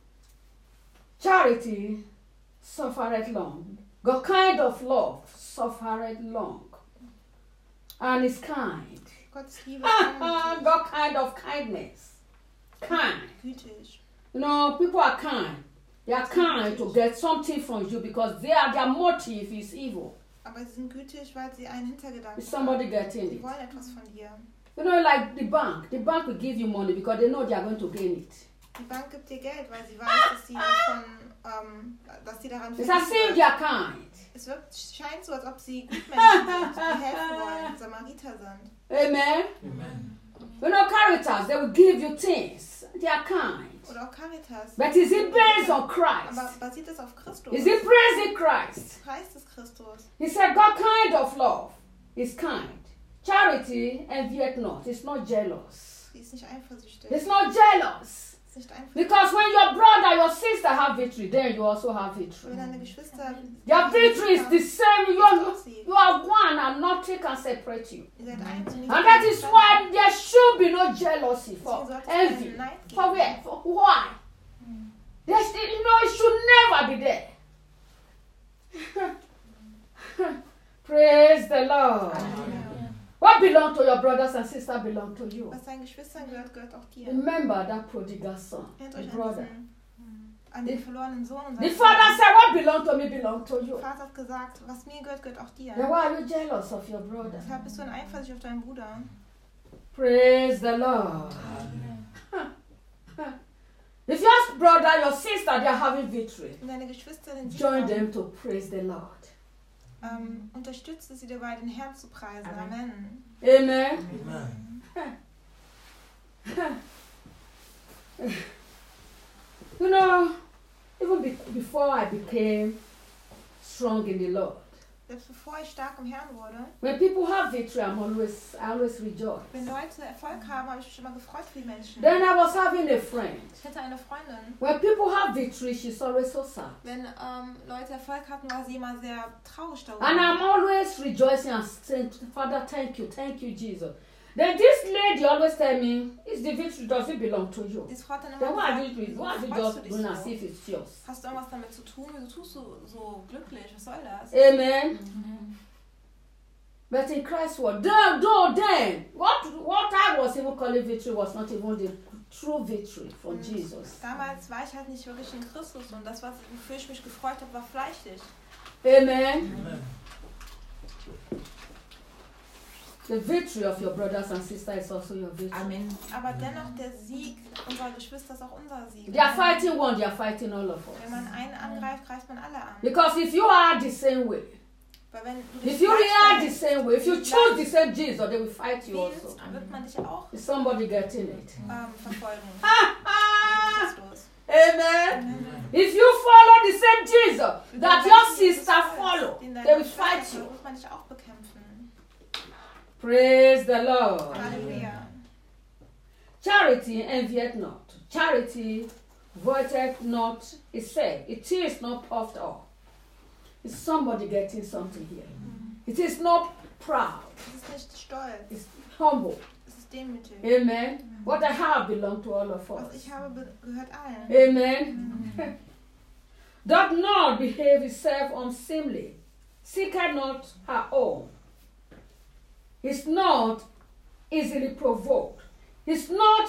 Charity suffereth long. God kind of love suffereth long. And is kind. Gottes Liebe ist demütig, God kind of kindness. Kind. gütig. You know, people are kind. They are kind to get something from you because their motive is evil. Aber sie sind gütig, weil sie einen Hintergedanken Is somebody haben. getting Sie it? wollen etwas von dir. You know, like the bank. The bank will give you money because they know they are going to gain it. Die Bank gibt dir Geld, weil sie weiß, dass sie dass sie daran It's as if verdienen they wird. are kind. Es scheint so, als ob sie Gutmenschen sind, die helfen wollen, Samariter sind. Amen. You know, Caritas, they will give you things. They are kind. Oder auch Caritas. But is it based on Aber Christ? basiert es auf Christus? Is it praising Christ? Preist es Christus? He said, God kind of love is kind. Charity envieth not. It's not jealous. Sie ist nicht eifersüchtig. It's not jealous. Sie ist nicht eifersüchtig. Because when your brother, your sister have victory, then you also have victory. Wenn deine Geschwister... Your victory is the same. You You are one and nothing can separate you. Ihr seid eins und nicht And that is getrennt. why there should be no jealousy for Deswegen sollte es envy. keinen Neid For geben. where? For why? There's, it should never be there. Praise the Lord. What belongs to your brothers and sisters belong to you. Was deinen Geschwistern gehört, gehört auch dir. Remember that prodigal son, Erinnert the euch brother. an den verlorenen Sohn und The seinen father Sohn. said, what belongs to me belongs to you. Der Vater hat gesagt, was mir gehört, gehört auch dir. Then why are you jealous of your brother? Deshalb bist du ein eifersüchtig auf deinen Bruder. Praise the Lord. If your brother, your sister, they are having victory, Und deine Geschwister sind join Sieger. them to praise the Lord. Unterstütze sie dabei, den Herrn zu preisen. Amen. Amen. You know, even before I became strong in the Lord, Selbst bevor ich stark im Herrn wurde, when people have victory, I always rejoice. wenn Leute Erfolg haben, habe ich mich immer gefreut für die Menschen. Then I was having a friend. Ich hatte eine Freundin. When people have victory, she's always so sad. Wenn Leute Erfolg hatten, war sie immer sehr traurig darüber. And I'm always rejoicing and saying, Father, thank you, Jesus. Then this lady always tell me, it's the victory, does it belong to you? Diese Frau hat dann immer Then why are gesagt, you wieso just freust du dich doing as so? if it's yours? Hast du irgendwas damit zu tun? Wieso tust du so glücklich? Was soll das? Amen. But in Christ's word, then what I was even calling victory was not even the true victory for Jesus. Damals war ich halt nicht wirklich in Christus und das, wofür ich mich gefreut habe, war fleischlich. Amen. The victory of your brothers and sisters is also your victory. Amen. Aber dennoch, der Sieg unserer Geschwister ist auch unser Sieg. They are fighting one, they are fighting all of Wenn us. man einen angreift, greift man alle an. Because if you are the same way, Weil wenn du if dich you react the gleichstellst, same way, if you choose the same Jesus, they will fight you wählst, also. wird man dich auch Is somebody getting it? verfolgen. Ah! Wegen Christus. Amen. If you follow the same Jesus that your sister follow, they will fight you. Muss man dich auch bekämpfen. Praise the Lord. Halleluja. Charity envieth not. Charity voideth not itself. It is not puffed up. Is somebody getting something here? It is not proud. Es ist nicht stolz. It's humble. Es ist demütig. Amen. What I have belongs to all of Was us. ich habe, gehört allen. Amen. Doth not behave itself unseemly. Seeketh not her own. Is not easily provoked. It's not,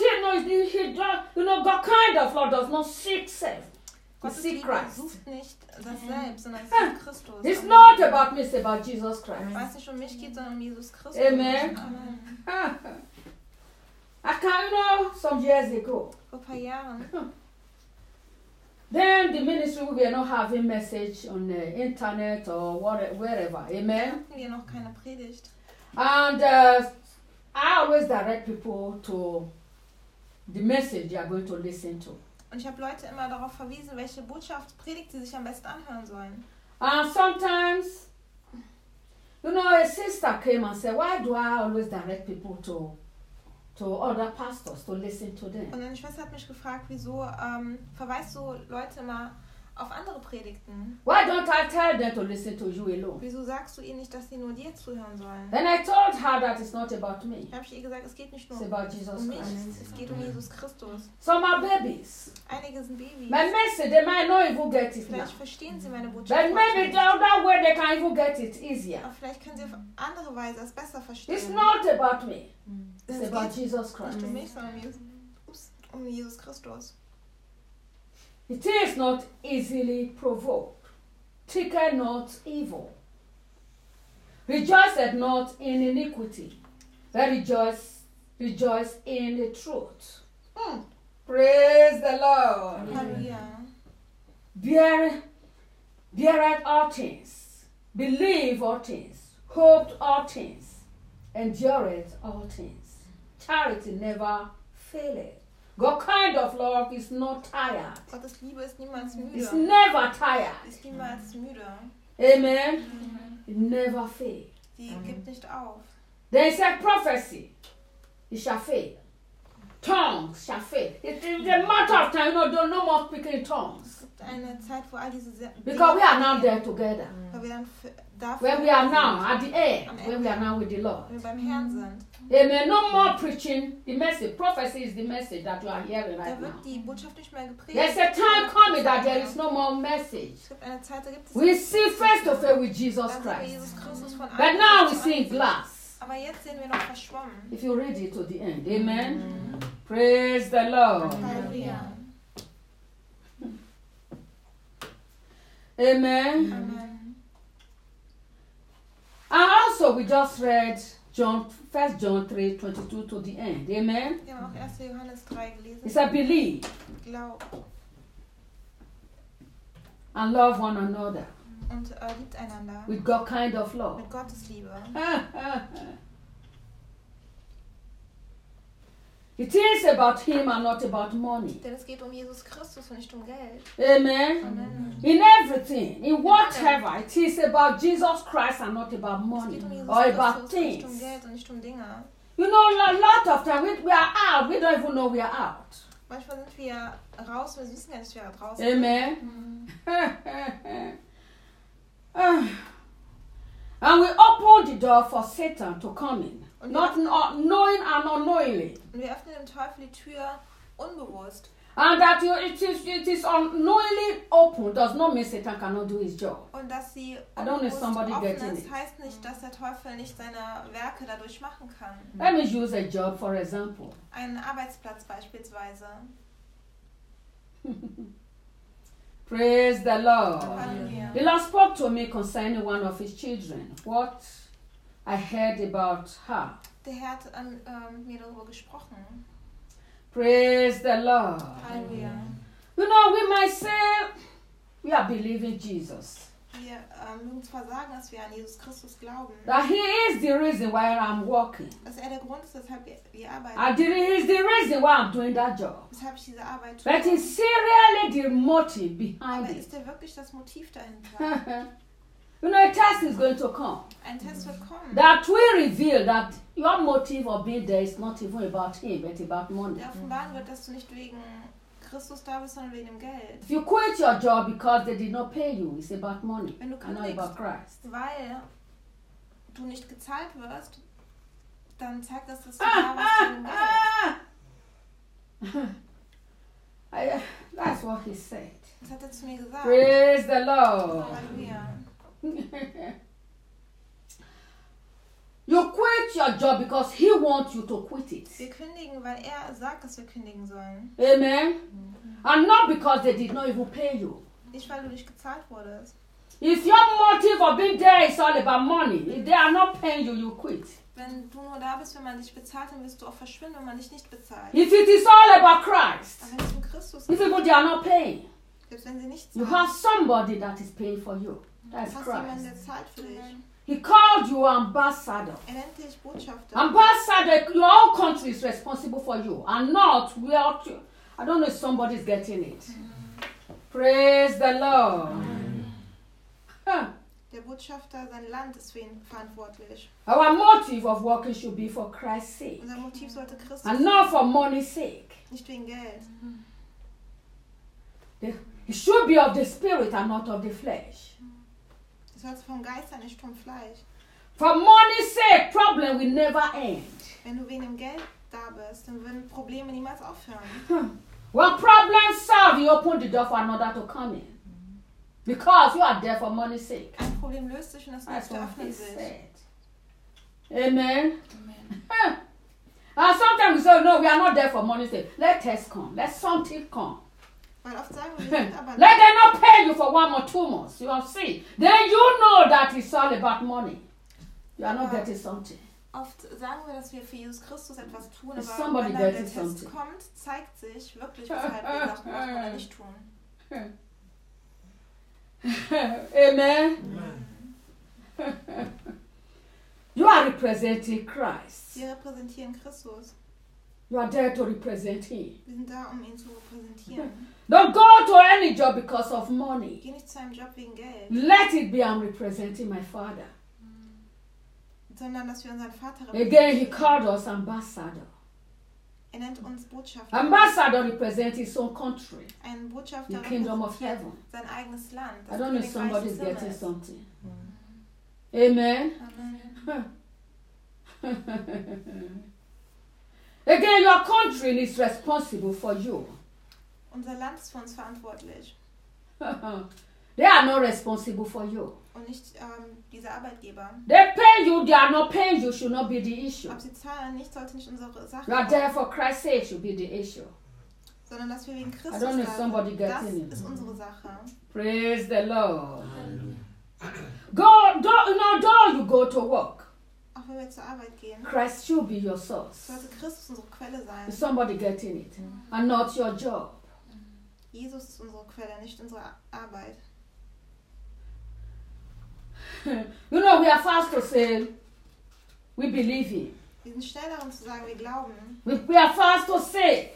God kind of love does not seek self. He Gottes seek Liebe Christ. sucht nicht das Selbst, sondern es sucht Christus. It's not about me, it's about Jesus Weil Christ. es nicht um mich geht, sondern um Jesus Christus. Amen. Amen. I can, some years ago, Vor ein paar Jahren then the ministry we were not having message on the internet or wherever. Amen. hatten wir noch keine Predigt. And I always direct people to the message they are going to listen to. Und ich habe Leute immer darauf verwiesen, welche Botschaftspredigt sie sich am besten anhören sollen. And sometimes, a sister came and said, why do I always direct people to other pastors to listen to them? Und eine Schwester hat mich gefragt, wieso verweist du Leute immer auf andere Predigten? Why don't I tell them to listen to you alone? Wieso sagst du ihnen nicht, dass sie nur dir zuhören sollen? Then I told her that it's not about me. Da habe ich ihr gesagt, es geht nicht nur It's about Jesus um mich, Christ. es geht um Jesus Christus. Some are babies. Einige sind Babys. My message, they might not even get it now. Vielleicht verstehen sie meine But Botschaft maybe nicht. the other way they can even get it easier. Aber vielleicht können sie auf andere Weise es besser It's verstehen. not about me. Denn It's es about geht Jesus Christ. nicht um mich, sondern um Jesus Christus. It is not easily provoked. Thinketh not evil. Rejoiceth not in iniquity. But rejoice in the truth. Praise the Lord. Halleluja. Beareth all things. Believe all things. Hoped all things. Endureth all things. Charity never faileth. God kind of love is not tired. Gottes Liebe ist niemals It's müde. never tired. Ist niemals müde. Amen. It never fails. Sie gibt nicht auf. There is a prophecy. It shall fail. Tongues shall fail. It's a matter of time. No more speaking in tongues. Es gibt eine Zeit, wo all diese Because we are now there together. Weil wir dann Where we are now, at the end. Where we are now with the Lord. wenn wir beim Herrn sind. Amen. No more preaching the message. Prophecy is the message that you are hearing Da right now. wird die Botschaft nicht mehr gepredigt. There's a time coming that there is no more message. Es gibt eine Zeit, da gibt es We see face to face with Jesus da sehen wir Christ. Jesus Christus von But now we zu see in Angesicht. glass. Aber jetzt sehen wir noch verschwommen. If you read it to the end. Amen. Praise the Lord. Halleluja. Amen. Amen. And also we just read 1 John 3:22 to the end. Amen. Wir haben auch 1. Johannes 3 gelesen. It's a believe Glaub and love one another und liebt einander. with God kind of love. Mit Gottes Liebe. It is about him and not about money. Denn es geht um Jesus Christus und nicht um Geld. Amen. Amen. In everything, in whatever, it is about Jesus Christ and not about Es money geht um Jesus or about Christus und nicht um things. Geld und nicht um Dinge. You know, a lot of time we are out, we don't even know we are out. Manchmal sind wir raus und wir wissen gar nicht, wer draußen Amen. And we open the door for Satan to come in, Und not knowing and unknowingly. Und wir öffnen dem Teufel die Tür unbewusst. And that it is unknowingly open does not mean Satan cannot do his job. Und dass sie I don't know if unbewusst somebody offen getting ist, it. heißt nicht, dass der Teufel nicht seine Werke dadurch machen kann. Let me use a job for example. Einen Arbeitsplatz beispielsweise. Praise the Lord. Halleluja. The Lord spoke to me concerning one of his children. What I heard about her. Der Herr hat mir darüber gesprochen. Praise the Lord. Halleluja. You know, we might say we are believing Jesus. Wir mögen zwar sagen, dass wir an Jesus Christus glauben, That he is the reason why I'm working. dass er der Grund ist, weshalb wir arbeiten, And he is the reason why I'm doing that job. weshalb ich diese Arbeit tue. But it's really the motive Aber behind it. ist er wirklich das Motiv dahinter? You know, a test is going to come. Ein Test wird kommen, That will reveal that your motive of being there is not even about him, but about money. der offenbaren wird, dass du nicht wegen Christus da bist, sondern wegen dem Geld. If you quit your job because they did not pay you, it's about money Wenn du and not about kündigst, Christ. weil du nicht gezahlt wirst, dann zeigt das, dass du da warst wegen Geld. That's what he said. Das hat er zu mir gesagt. Praise the Lord. Halleluja. You quit your job because he wants you to quit it. Wir kündigen, weil er sagt, dass wir kündigen sollen. Amen. And not because they did not even pay you. Nicht, weil du nicht gezahlt wurdest. If your motive of being there is all about money, if they are not paying you, you quit. Wenn du nur da bist, wenn man dich bezahlt, dann wirst du auch verschwinden, wenn man dich nicht bezahlt. If it is all about Christ, Aber wenn es um Christus if geht, people they are not paying, selbst wenn sie nicht you zahlen, have somebody that is paying for you. That's hast du jemanden, Christ. der zahlt für dich. He called you ambassador. Er nennt dich Botschafter. Ambassador, your own country is responsible for you, and not where you. I don't know if somebody's getting it. Praise the Lord. Huh. Der Botschafter, sein Land ist für ihn verantwortlich. Our motive of working should be for Christ's sake, Unser Motiv sollte Christus and not for money's sake. nicht wegen Geld. It should be of the spirit and not of the flesh. Es sollte vom Geist sein, nicht vom Fleisch. For money's sake, problem will never end. Wenn du wegen dem Geld da bist, dann würden Probleme niemals aufhören. When problems solve, you open the door for another to come in. Because you are there for money's sake. Ein Problem löst sich und das That's nächste what he öffnet sich. said. Amen. And sometimes we say, no, we are not there for money's sake. Let tests come. Let something come. Weil oft sagen wir, wir sind aber Let them not pay you for 1 or 2 months. You will see. Then you know that it's all about money. You are not getting something. Oft sagen wir, dass wir für Jesus Christus etwas tun, Is aber somebody wenn dann der getting Test something? kommt, zeigt sich wirklich, weshalb wir Sachen machen oder nicht tun. Amen. You are representing Christ. Wir repräsentieren Christus. You are there to represent him. Wir sind da, um ihn zu repräsentieren. Don't go to any job because of money. Geh nicht zu einem Job wegen Geld, Let it be I'm representing my Father. sondern dass wir unseren Vater Again, he repräsentieren. called us ambassador. Er nennt uns Botschafter. Ambassador represents his own country, Ein Botschafter the kingdom of repräsentiert heaven. sein eigenes Land. I Das don't know if Königreich somebody's des getting Himmels. something. Amen. Amen. Again, your country is responsible for you. Unser Land ist für uns verantwortlich They are not responsible for you. und nicht diese Arbeitgeber. They pay you, they are not paying you should not be the issue. Ob sie zahlen nicht, sollte nicht unsere Sache You are sein, there for Christ's sake should be the issue. sondern dass wir wegen Christus I don't know if da somebody sind. gets Das in it. ist unsere Sache. Praise the Lord. Though you go to work, Auch wenn wir zur Arbeit gehen, Christ should be your source. sollte Christus unsere Quelle sein. Is somebody getting it? And not your job. Jesus ist unsere Quelle, nicht unsere Arbeit. You know, we are fast to say we believe him. Wir sind schnell darin zu sagen, wir glauben. We are fast to say.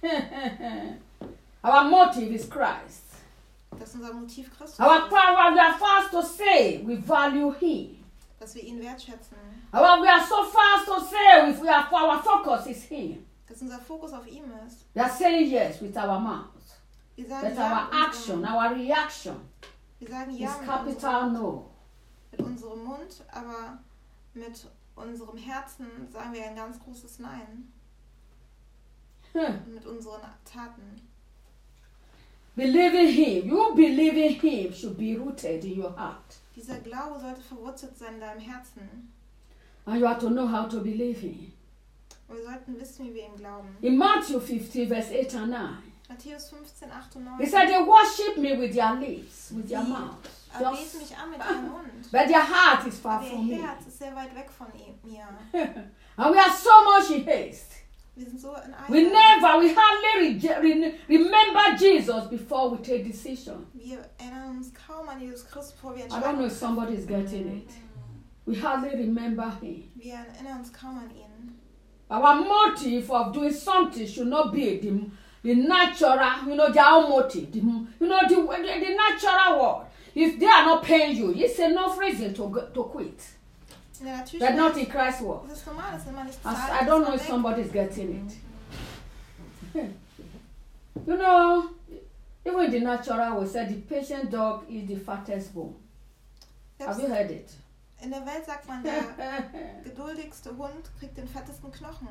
Our motive is Christ. Dass unser Motiv Christus We ist. are fast to say we value Him. Dass wir ihn wertschätzen. We are so fast to say if our focus is Him. Dass unser Fokus auf ihm ist. We are saying yes with our mouth. Wir sagen But ja our mit action, unserem, our reaction wir sagen is ja mit capital unserem, no. mit unserem Mund, aber mit unserem Herzen sagen wir ein ganz großes Nein. Und mit unseren Taten. Believe in Him. You believe in Him should be rooted in your heart. Dieser Glaube sollte verwurzelt sein in deinem Herzen. And you have to know how to believe Him. Und wir sollten wissen, wie wir ihm glauben. In Matthew 15, verse 8 and 9, Matthäus 15, 8 und 9. He said, they worship me with their lips, with their Sie mouth. beten Just, mich an mit ihrem Mund. but their heart is far Aber from ihr me. Herz ist sehr weit weg von mir. And we are so much in haste. Wir sind so in We Eifer. we hardly remember Jesus before we take decision. Wir erinnern uns kaum an Jesus Christus, bevor wir I don't know if entscheiden. somebody is getting it. We hardly remember Him. Wir erinnern uns kaum an ihn. Our motive of doing something should not be the natural, their own motive. The natural world. If they are not paying you, it's enough reason to quit. In der But natürlichen not Welt in Christ's world. ist es normal, dass wenn man nicht I zahlt, don't ist know man if weg. somebody is getting it. You know, even in the natural, we said the patient dog is the fattest bone. Have Selbst you heard it? in der Welt sagt man, der geduldigste Hund kriegt den fettesten Knochen.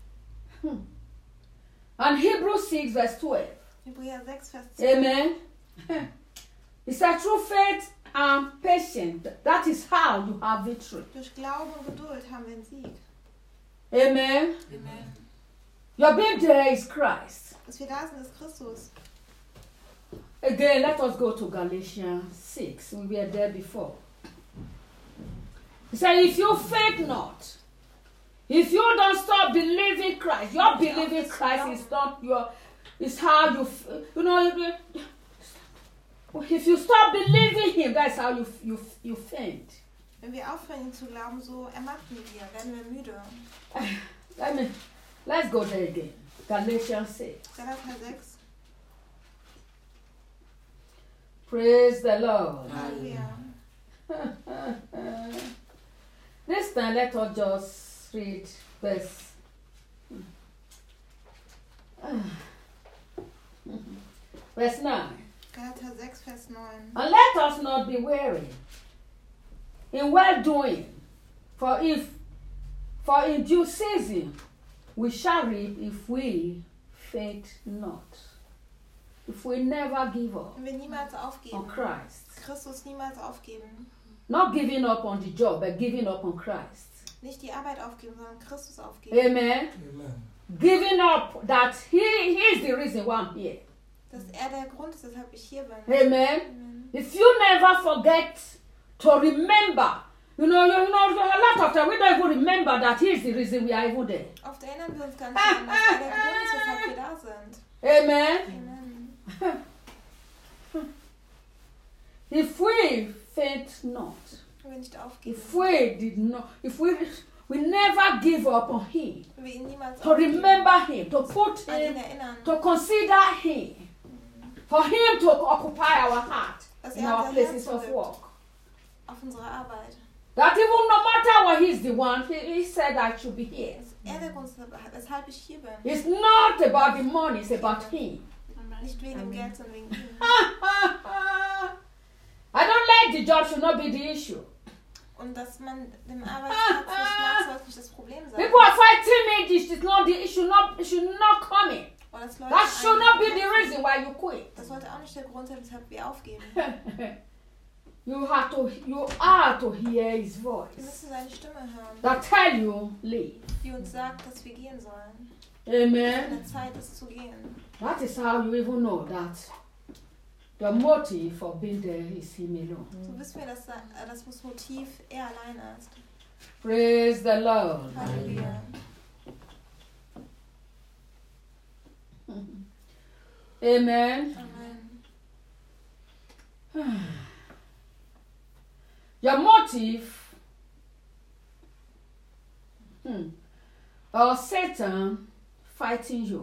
And Hebrews 6, verse 12. Hebräer 6, Vers 10. Amen. It's a true faith and patience. That is how you have victory. Durch Glauben und Geduld haben wir einen Sieg. Amen. Amen. Your being there is Christ. Dass wir da sind, ist Christus. Again, let us go to Galatians 6. We were there before. He said, if you faith not, if you don't stop believing Christ, your believing Christ is not it's how if you stop believing Him, that's how you faint. Wenn wir aufhören, ihn zu glauben, so ermatten wir, werden wir müde. Let's go there again. Galatians 6. Galater 6. Praise the Lord. Halleluja. This time, let us just read verse. Verse 9. Galater 6, Vers 9. And let us not be weary in well doing, for in due season we shall reap if we faint not. If we never give up Wenn wir niemals on aufgeben. Christ. Christus niemals aufgeben. Not giving up on the job, but giving up on Christ. Nicht die Arbeit aufgeben, sondern Christus aufgeben. Amen. Amen. Giving up that he is the reason why I'm here. Dass der Grund ist, weshalb ich hier bin. Amen. Amen. If you never forget to remember, a lot of time we don't even remember that he is the reason we are even there. Oft erinnern wir uns gar nicht daran, dass der Grund ist, weshalb wir da sind. Amen. Amen. If we faint not, Wenn wir nicht aufgeben. if we did not, if we never give up on him, Wenn wir ihn niemals to remember him, to put an ihn him, erinnern. to consider him, for him to occupy our heart Dass in er our unser places Herz of nimmt work. auf unsere Arbeit. That even no matter what he's the one, he said I should be here. Dass er der Grund ist, weshalb ich hier bin. It's not about the money, it's about him. Nicht wegen dem Geld, sondern wegen ihm. I don't like the job should not be the issue. Und dass man dem Arbeitsplatz nicht mag, sollte nicht das Problem sein. People are fighting me, this is not the issue, it should not come in. Oder dass Leute That should not be the einen- reason why you quit. Das sollte auch nicht der Grund sein, weshalb wir aufgeben. You are to hear his Wir voice müssen seine Stimme hören, that tell you leave. die uns sagt, dass wir gehen sollen. Amen. Wenn es Zeit ist zu gehen. That is how you even know that the motive for being there is him alone. So wissen wir, dass das Motiv er allein ist. Praise the Lord. Halleluja. Amen. Amen. Your motive or Satan fighting you?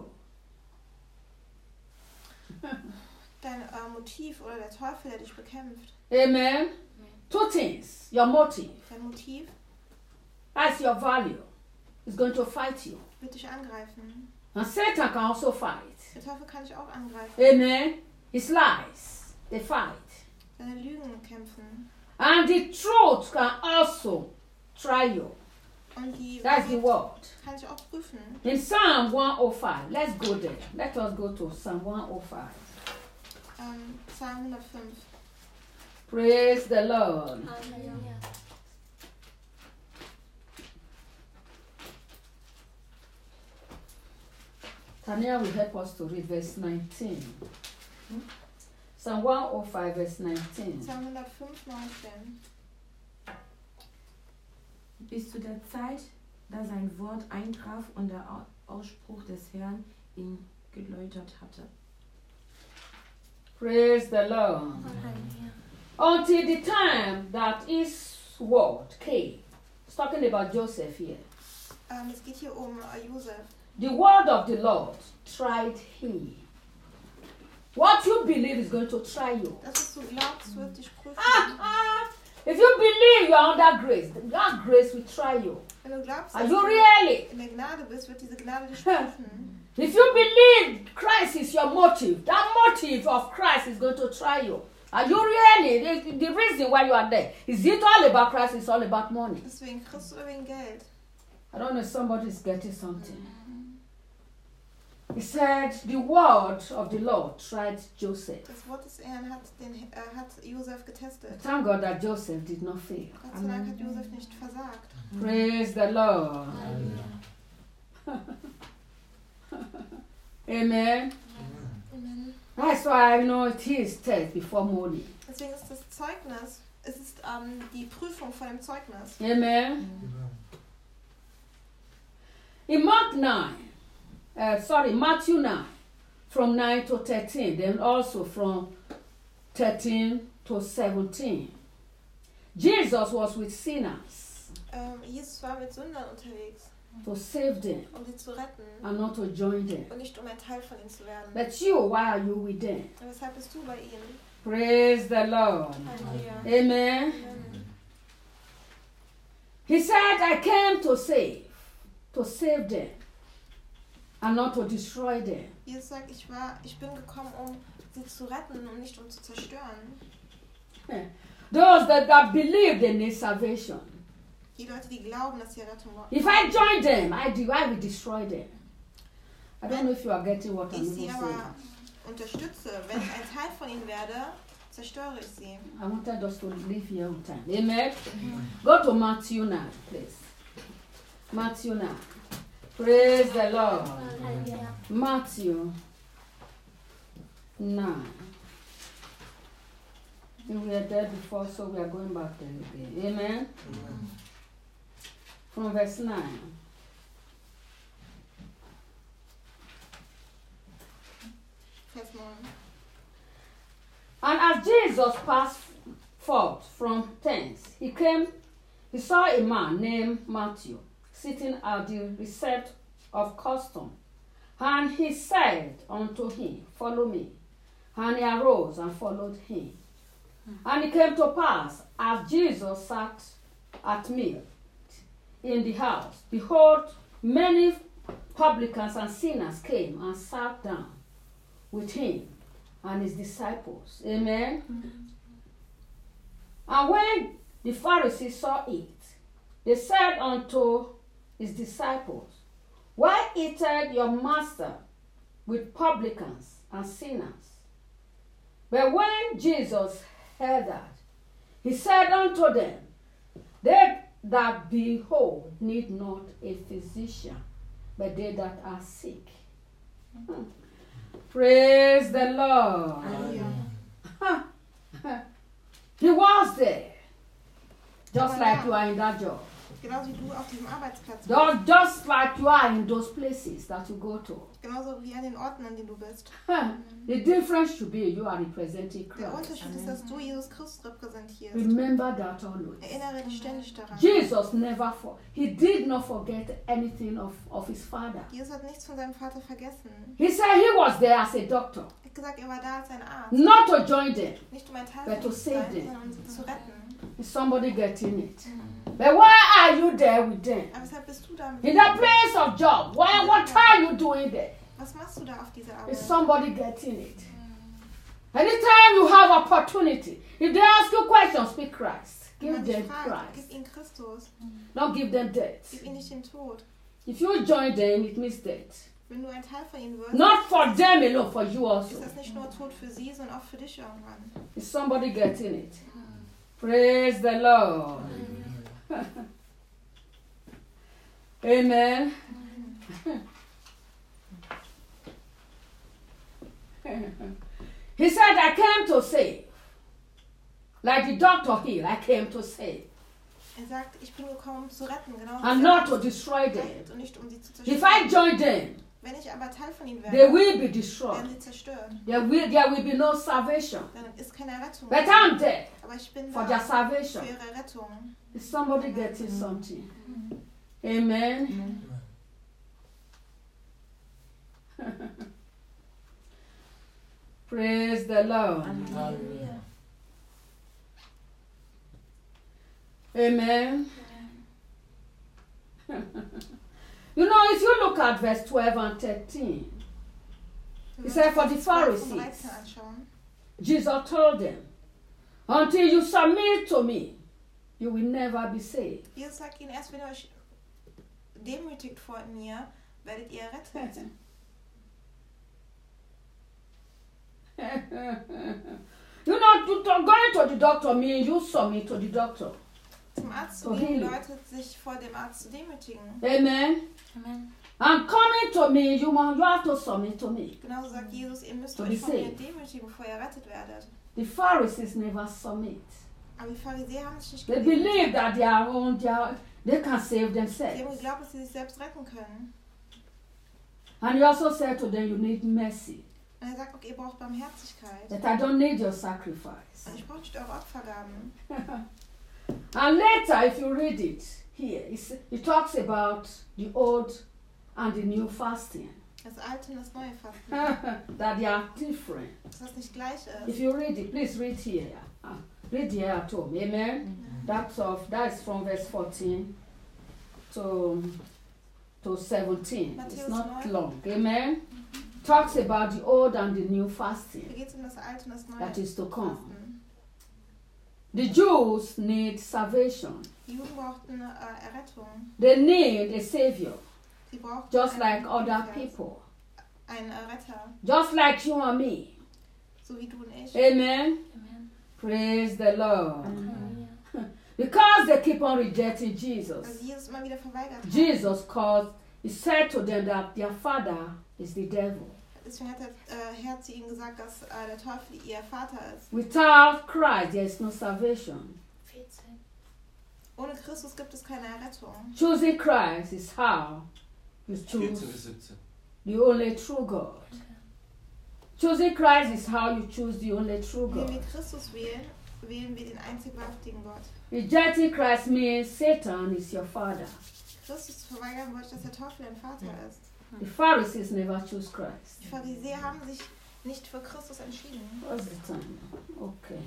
Dein Motiv oder der Teufel, der dich bekämpft. Amen. Two things. Your motive, Dein Motiv that's your value, is going to fight you. wird dich angreifen. And Satan can also fight. Der Teufel kann dich auch angreifen. Amen. His lies, they fight. Seine Lügen kämpfen. And the truth can also try you. Und die That's the word. kann dich auch prüfen. In Psalm 105, let's go there. Let us go to Psalm 105. Psalm 105. Praise the Lord. Hallelujah. Tanya will help us to read verse 19. Psalm 105, verse 19. Psalm 105, 19. Bis zu der Zeit, da sein Wort eintraf und der Ausspruch des Herrn ihn geläutert hatte. Praise the Lord. Hallelujah. Until the time that his word came. It's talking about Joseph here. Es geht hier um Josef. The word of the Lord tried him. What you believe is going to try you. Das, was du glaubst, wird dich prüfen. If you believe you are under grace, that grace will try you. Wenn du glaubst, Are dass you du really? in der Gnade bist, wird diese Gnade dich prüfen. If you believe Christ is your motive, that motive of Christ is going to try you. Are you really? The reason why you are there, is it all about Christ? It's all about money. Deswegen kriegst du wegen Geld. I don't know if somebody is getting something. He said, the word of the Lord tried Joseph. Das Wort des Herrn hat Josef getestet. Thank God that Joseph did not fail. Gott sei Dank hat Josef nicht versagt. Praise the Lord. Amen. Amen. That's why I know it is test before money. Deswegen ist das Zeugnis, es ist die Prüfung von dem Zeugnis. Amen. In Matthew 9, from 9 to 13, then also from 13 to 17. Jesus was with sinners Jesus war mit Sündern unterwegs, to save them sie zu retten and not to join them. und nicht ein Teil von ihnen zu werden. But you, why are you with them? Und weshalb bist du bei ihnen? Praise the Lord. Halleluja. Amen. Amen. He said, I came to save them, and not to destroy them. Jesus sagt, ich bin gekommen, sie zu retten und nicht zu zerstören. Those that believe they need salvation. Die Leute, die glauben, dass sie Rettung wollen. If I join them, I will destroy them. I don't know if you are getting what I'm Ich sie even aber saying. unterstütze, wenn ich ein Teil von ihnen werde, zerstöre ich sie. I wanted us to live here on time. Amen. Go to Matthew 9, please. Matthew 9. Praise the Lord. Hallelujah. Matthew 9. We were there before, so we are going back there again. Amen. From verse 9. Vers 9. And as Jesus passed forth from thence, he saw a man named Matthew sitting at the receipt of custom. And he said unto him, Follow me. And he arose and followed him. And it came to pass, as Jesus sat at meat in the house, behold, many publicans and sinners came and sat down with him and his disciples. Amen. And when the Pharisees saw it, they said unto his disciples, Why eateth your master with publicans and sinners? But when Jesus heard that, he said unto them, They that be whole need not a physician, but they that are sick. Praise the Lord. He was there, just like you are in that job. Genauso wie du auf diesem Arbeitsplatz bist. Just like you are in those places that you go to. Genauso wie an den Orten, an denen du bist. The difference should be you are representing Der Christ. Unterschied ist, dass du Jesus Christus repräsentierst. Remember that always. Erinnere dich ständig daran. Jesus he did not forget anything of his Father. Jesus hat nichts von seinem Vater vergessen. He said he was there as a doctor, Er hat gesagt, er war da als ein Arzt. not to join them. Nicht um ein Teil But von to uns zu save sein, them. sondern um sie zu retten. Is somebody getting it? But why are you there with them? Aber weshalb bist du da mit In ihnen? the place of job, what are you doing there? Was machst du da auf dieser Is Arbeit? somebody getting it? Anytime you have opportunity, if they ask you questions, speak Christ. Wenn Give man dich them fragt, Christ. gib ihnen Christus. Don't give them death. Gib ihnen nicht den Tod. If you join them, it means death. Wenn du ein Teil von ihnen wirst, Not for them alone, for you also. ist das nicht nur Tod für sie, sondern auch für dich irgendwann. Is somebody getting it? Praise the Lord. Amen. He said, I came to save. Like the doctor here, I came to save. Sagt, ich bin gekommen, um zu retten, genau. And not to destroy them. Und nicht um sie zu If zerstören. I join them, Wenn ich aber Teil von ihnen they werde, will be destroyed. werden sie zerstört. There will be no salvation. Dann ist keine Rettung. But I'm there Aber ich bin for da their für salvation. ihre Rettung. Is somebody getting something? Amen. Praise the Lord. Halleluja. Amen. You know, if you look at verse 12 and 13, He said, for the Pharisees. Anschauen. Jesus told them, until you submit to me, you will never be saved. Jesus sagt ihnen, erst wenn ihr euch demütigt vor mir, werdet ihr errettet. You know, going to the doctor means you submit to the doctor. Zum Arzt zu So gehen healing. bedeutet, sich vor dem Arzt zu demütigen. Amen. Amen. And coming to me, you have to submit to me. Genauso sagt Jesus, ihr müsst To euch be vor mir saved. demütigen, bevor ihr errettet werdet. The Pharisees never submit. Aber die Pharisäer haben sich nicht They gedemütigt. believe that they can save Sie haben themselves. geglaubt, dass sie sich selbst retten können. And he also said to them, you need mercy. Und er sagt, okay, ihr braucht Barmherzigkeit. That I don't need your sacrifice. Und ich brauche nicht eure Opfergaben. And later, if you read it here, it talks about the old and the new fasting. Das alte und das neue Fasten. That they are different. Dass das nicht gleich If ist. you read it, please read here. Read here at home. Amen. That is from verse 14 to 17. It's Matthäus not 9. long. Amen. Talks about the old and the new Hier fasting geht es um das alte und das neue that is to come. Fasten. The Jews need salvation. Die Juden brauchten Errettung. They need a savior, Sie brauchten just like einen other Messias, people, einen Retter, just like you and me. so wie du und ich. Amen. Amen. Praise the Lord. Hallelujah. Because they keep on rejecting Weil Jesus. sie Jesus immer wieder verweigert haben. Jesus he said to them that their father is the devil. Deswegen hat der Herr zu ihnen gesagt, dass der Teufel ihr Vater ist. Without Christ, there is no salvation. 14. Ohne Christus gibt es keine Errettung. Choosing Christ is how you 14 bis choose 17. the only true God. Choosing Christ is how you choose the only true Wenn wir God. Christus wählen, wählen wir den einzig wahrhaftigen Gott. Rejecting Christ means Satan is your father. Christus zu verweigern bedeutet, dass der Teufel dein Vater ist. The Pharisees never choose Christ. Die Pharisäer haben sich nicht für Christus entschieden. What's the time? Okay.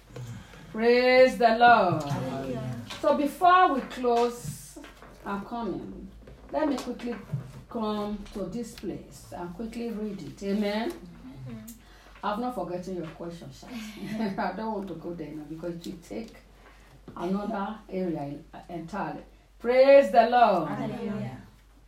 Praise the Lord. So before we close, I'm coming. Let me quickly come to this place and quickly read it. Amen. I've not forgotten your question, Shaz. I don't want to go there now because it will take another area entirely. Praise the Lord. Hallelujah.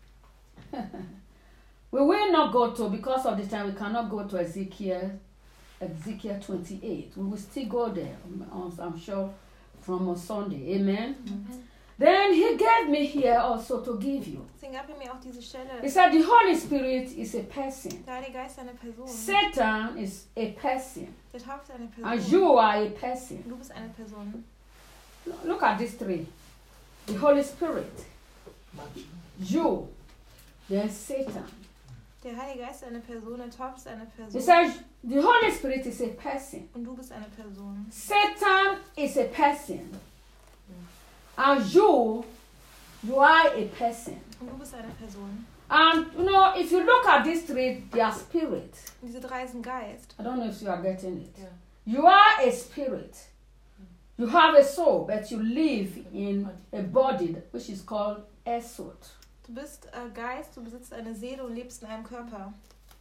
We will not go to, because of the time, we cannot go to Ezekiel 28. We will still go there, I'm sure, from on Sunday. Amen. Then he gave me here also to give you. Deswegen gab er mir auch diese Stelle. He said the Holy Spirit is a person. Der Heilige Geist ist eine Person. Satan is a person. Der Teufel ist eine And Person. you are a person. Du bist eine Person. Look at these three. the Holy Spirit, you, then Satan. Der Heilige Geist ist eine Person, der Teufel ist eine He Person says the Holy Spirit is a person. und du bist eine Person. Satan is a person. And you are a person. Und du bist eine Person. And if you look at these three, they are spirit. Und diese drei sind Geist. I don't know if you are getting it. Yeah. You are a spirit. You have a soul, but you live in a body which is called a soul. Du bist Geist, du besitzt eine Seele und lebst in einem Körper.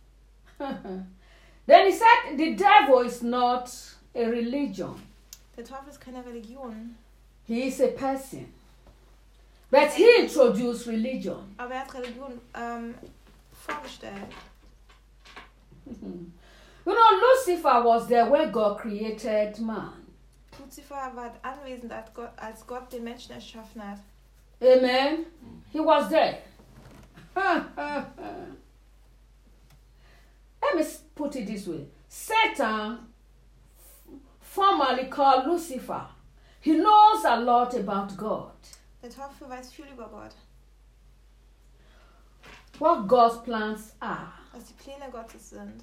Then he said the devil is not a religion. Der Teufel ist keine Religion, He is a person. But he introduced religion. aber er hat Religion vorgestellt. Lucifer was there when God created man. Luzifer war anwesend, als Gott den Menschen erschaffen hat. Amen. He was there. Let me put it this way. Satan, formerly called Lucifer, he knows a lot about God. Der Teufel weiß viel über Gott, What God's plans are. was die Pläne Gottes sind.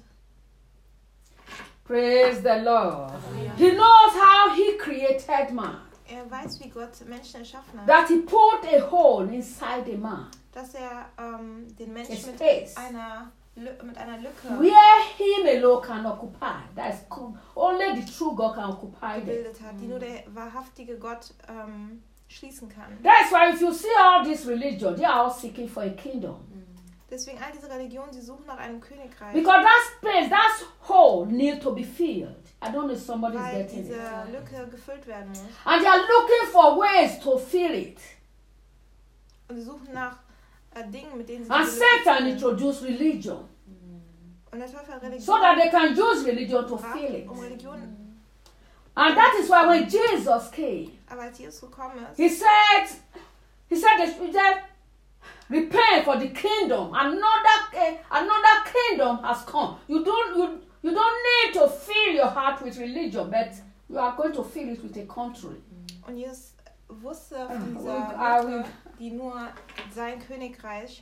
Praise the Lord. He knows how he created man. Er weiß, wie Gott Menschen erschaffen hat. That he put a hole inside a man. Dass er den A Menschen space. mit einer Lücke Where him alone can occupy. That's only the true God can occupy them. gebildet hat, die nur der wahrhaftige Gott schließen kann. That's why if you see all this religion, they are all seeking for a kingdom. Deswegen all diese Religionen, sie suchen nach einem Königreich. Because that space, that hole need to be filled. I don't know if somebody's Weil getting diese it. Lücke gefüllt werden muss. And they are looking for ways to fill it. Und sie suchen nach Dingen, mit denen sie And diese Lücke Satan füllen. introduced religion Und der Teufel hat Religion so that they can use religion to fill it. um Religion. And that is why when Jesus came, Aber als Jesus gekommen ist, he said that repent for the kingdom. Another kingdom has come. You don't need to fill your heart with religion, but you are going to fill it with a country. und Jesus wusste von dieser Lücke, die nur sein Königreich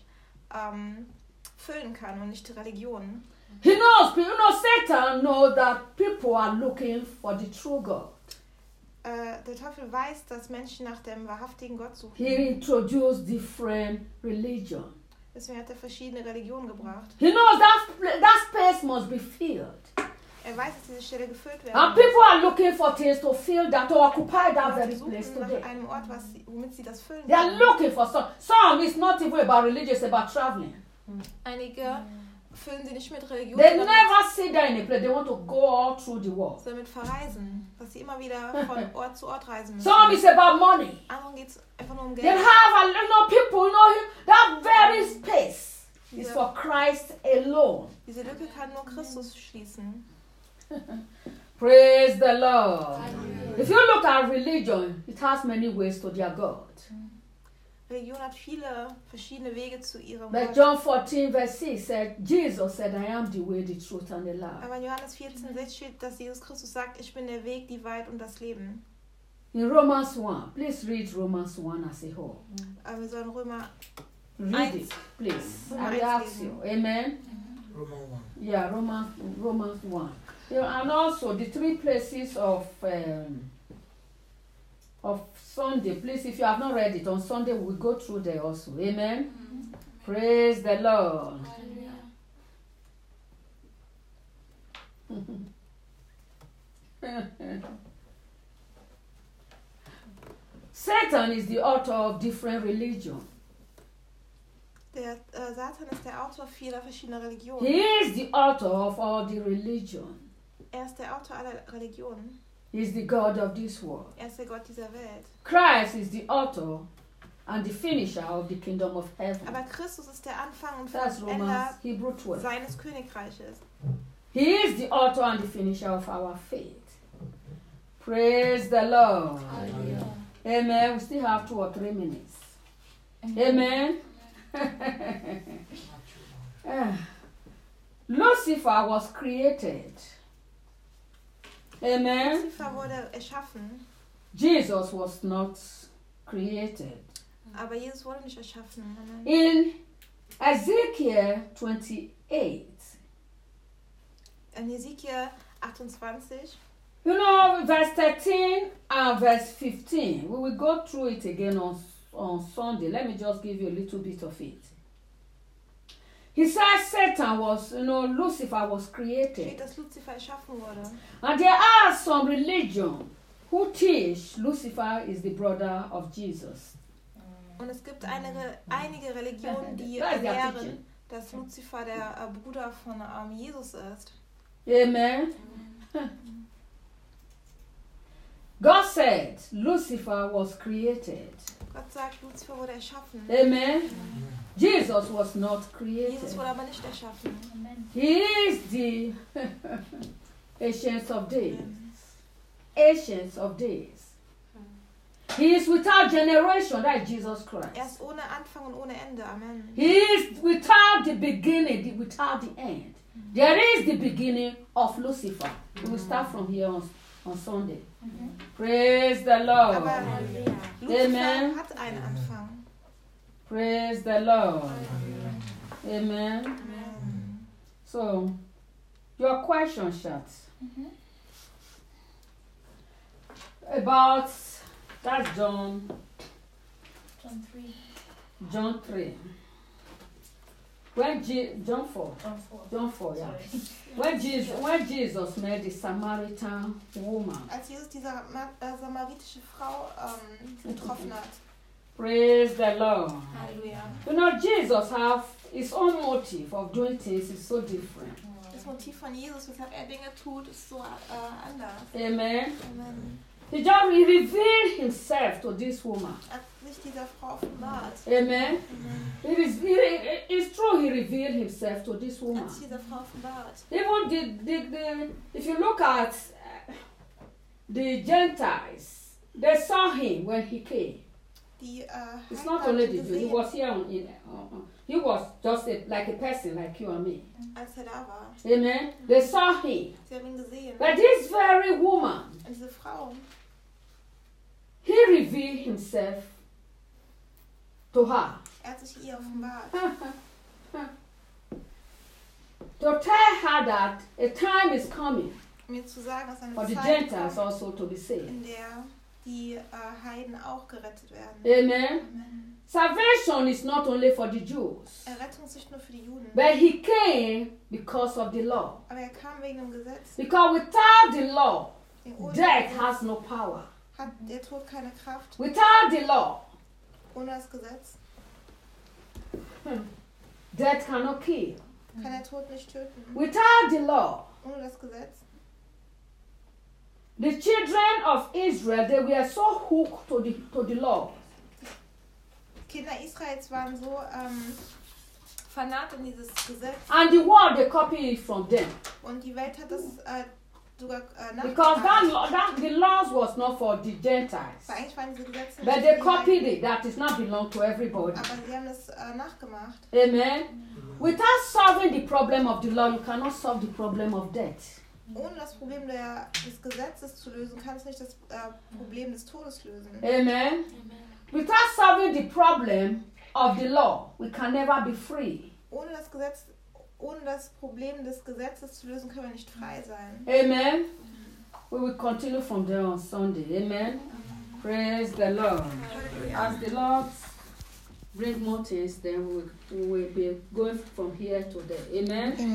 füllen kann und nicht die Religion. He knows, Satan knows that people are looking for the true God. Der Teufel weiß, dass Menschen nach dem wahrhaftigen Gott suchen. He introduced different religion. Deswegen hat er verschiedene Religionen gebracht. He knows that space must be filled. Er weiß, dass diese Stelle gefüllt werden And muss. people are looking for things to fill that, to occupy that Und very sie place suchen nach today. einem Ort, womit sie das füllen They are können. looking for some is not even about religion, it's about traveling. Einige füllen sie nicht mit Religion, They sondern never sit there in a place. They want to go all through the world. mit Verreisen, dass sie immer wieder von Ort zu Ort reisen müssen. Some is about money. Anderen geht es einfach nur um They Geld. have people, that very space is for Christ alone. Diese Lücke kann nur Christus schließen. Praise the Lord. If you look at religion, it has many ways to their God. Religion hat viele verschiedene Wege zu ihrem But Gott. John 14 verse 6 said, Jesus said, I am the way, the truth, and the life. Aber in Johannes 14,6 steht, dass Jesus Christus sagt, ich bin der Weg, die Wahrheit und das Leben. In Romans 1, please read Romans 1 as a whole. Wir sollen Römer Read Eins. it, please. Römer I 1 ask you. lesen. Amen. Roman 1. Yeah, Romans 1. Yeah, and also the three places of Sunday. Please, if you have not read it on Sunday, we'll go through there also. Amen. Praise the Lord. Satan is the author of different religion. Der Satan ist der Autor vieler verschiedener Religionen. He is the author of all the religion. Er ist der Autor aller Religionen. He is the God of this world. Er ist der Gott dieser Welt. Christ is the author and the finisher of the kingdom of heaven. Aber Christus ist der Anfang und That's Vollender Romans, Hebrew 12. seines Königreiches. He is the author and the finisher of our faith. Praise the Lord. Amen. We still have 2 or 3 minutes. Amen. Lucifer was created. Amen. Lucifer wurde erschaffen. Jesus was not created. Aber Jesus wurde nicht erschaffen. Amen. In Ezekiel 28, In Ezekiel 28, you know, verse 13 and verse 15, we will go through it again on Sunday. Let me just give you a little bit of it. He says Satan was, Lucifer was created. steht, dass Luzifer erschaffen wurde. And there are some religion who teach Lucifer is the brother of Jesus. Und es gibt einige Religionen, die Das ist der lehren, Teaching. dass Luzifer der Bruder von Jesus ist. Amen. God said Lucifer was created. Gott sagt, Luzifer wurde erschaffen. Amen. Jesus was not created. Jesus wurde aber nicht erschaffen. Amen. He is the Ancient of Days. Ancient of Days. He is without generation, that is Jesus Christ. Er ist ohne Anfang und ohne Ende. Amen. He is without the beginning, without the end. There is the beginning of Lucifer. We will start from here on Sunday. Praise the Lord. Aber Luzifer Amen. hat einen Anfang. Praise the Lord. Amen. Amen. So, your question, Schatz, about that's John 3. John 3. When John 4. John 4, yeah. Sorry. When Jesus met the Samaritan woman, Als Jesus diese samaritische Frau getroffen hat. praise the Lord. Halleluja. You know, Jesus have his own motive of doing things is so different. Das Motiv von Jesus, weshalb er Dinge tut, ist so anders. Amen. Amen. He revealed himself to this woman. Er hat sich dieser Frau offenbart. Amen. It's true he revealed himself to this Er woman. hat sich dieser Frau offenbart. Even if you look at the Gentiles, they saw him when he came. Die It's not Heiden only haben the ihn Jews. He gesehen, was here he was just like a person like you and me. als da war. Amen. They saw him. Sie haben ihn gesehen. But this very woman, Und diese Frau, he revealed himself to her. er hat sich ihr offenbart. To tell her that a time is coming Um ihr zu sagen, dass for eine the Zeit Gentiles kommt, also to be saved. in der die Heiden auch gerettet werden. Amen. Amen. Salvation is not only for the Jews, Errettung ist nicht nur für die Juden, but he came because of the law. aber er kam wegen dem Gesetz. Because without the law, Ohne death Gesetz has no power. hat der Tod keine Kraft. Without the law, Ohne das Gesetz death cannot kill. kann der Tod nicht töten. Without the law, Ohne das Gesetz. the children of Israel, they were so hooked to the law. Kinder Israels waren so vernarrt in dieses Gesetz And the world, they copy it from them. und die Welt hat das sogar Because nachgemacht. the laws was not for the Gentiles. Weil eigentlich waren diese Gesetze But nicht they für die copied Heiden, it. That is not belong to everybody. aber sie haben das nachgemacht. Amen. Without solving the problem of the law, you cannot solve the problem of death. Ohne das Problem des Gesetzes zu lösen, kann es nicht das Problem des Todes lösen. Amen. Without solving the problem of the law, we can never be free. Ohne das Problem des Gesetzes zu lösen, können wir nicht frei sein. Amen. We will continue from there on Sunday. Amen. Praise the Lord. As the Lord brings more things, then we will be going from here to there. Amen.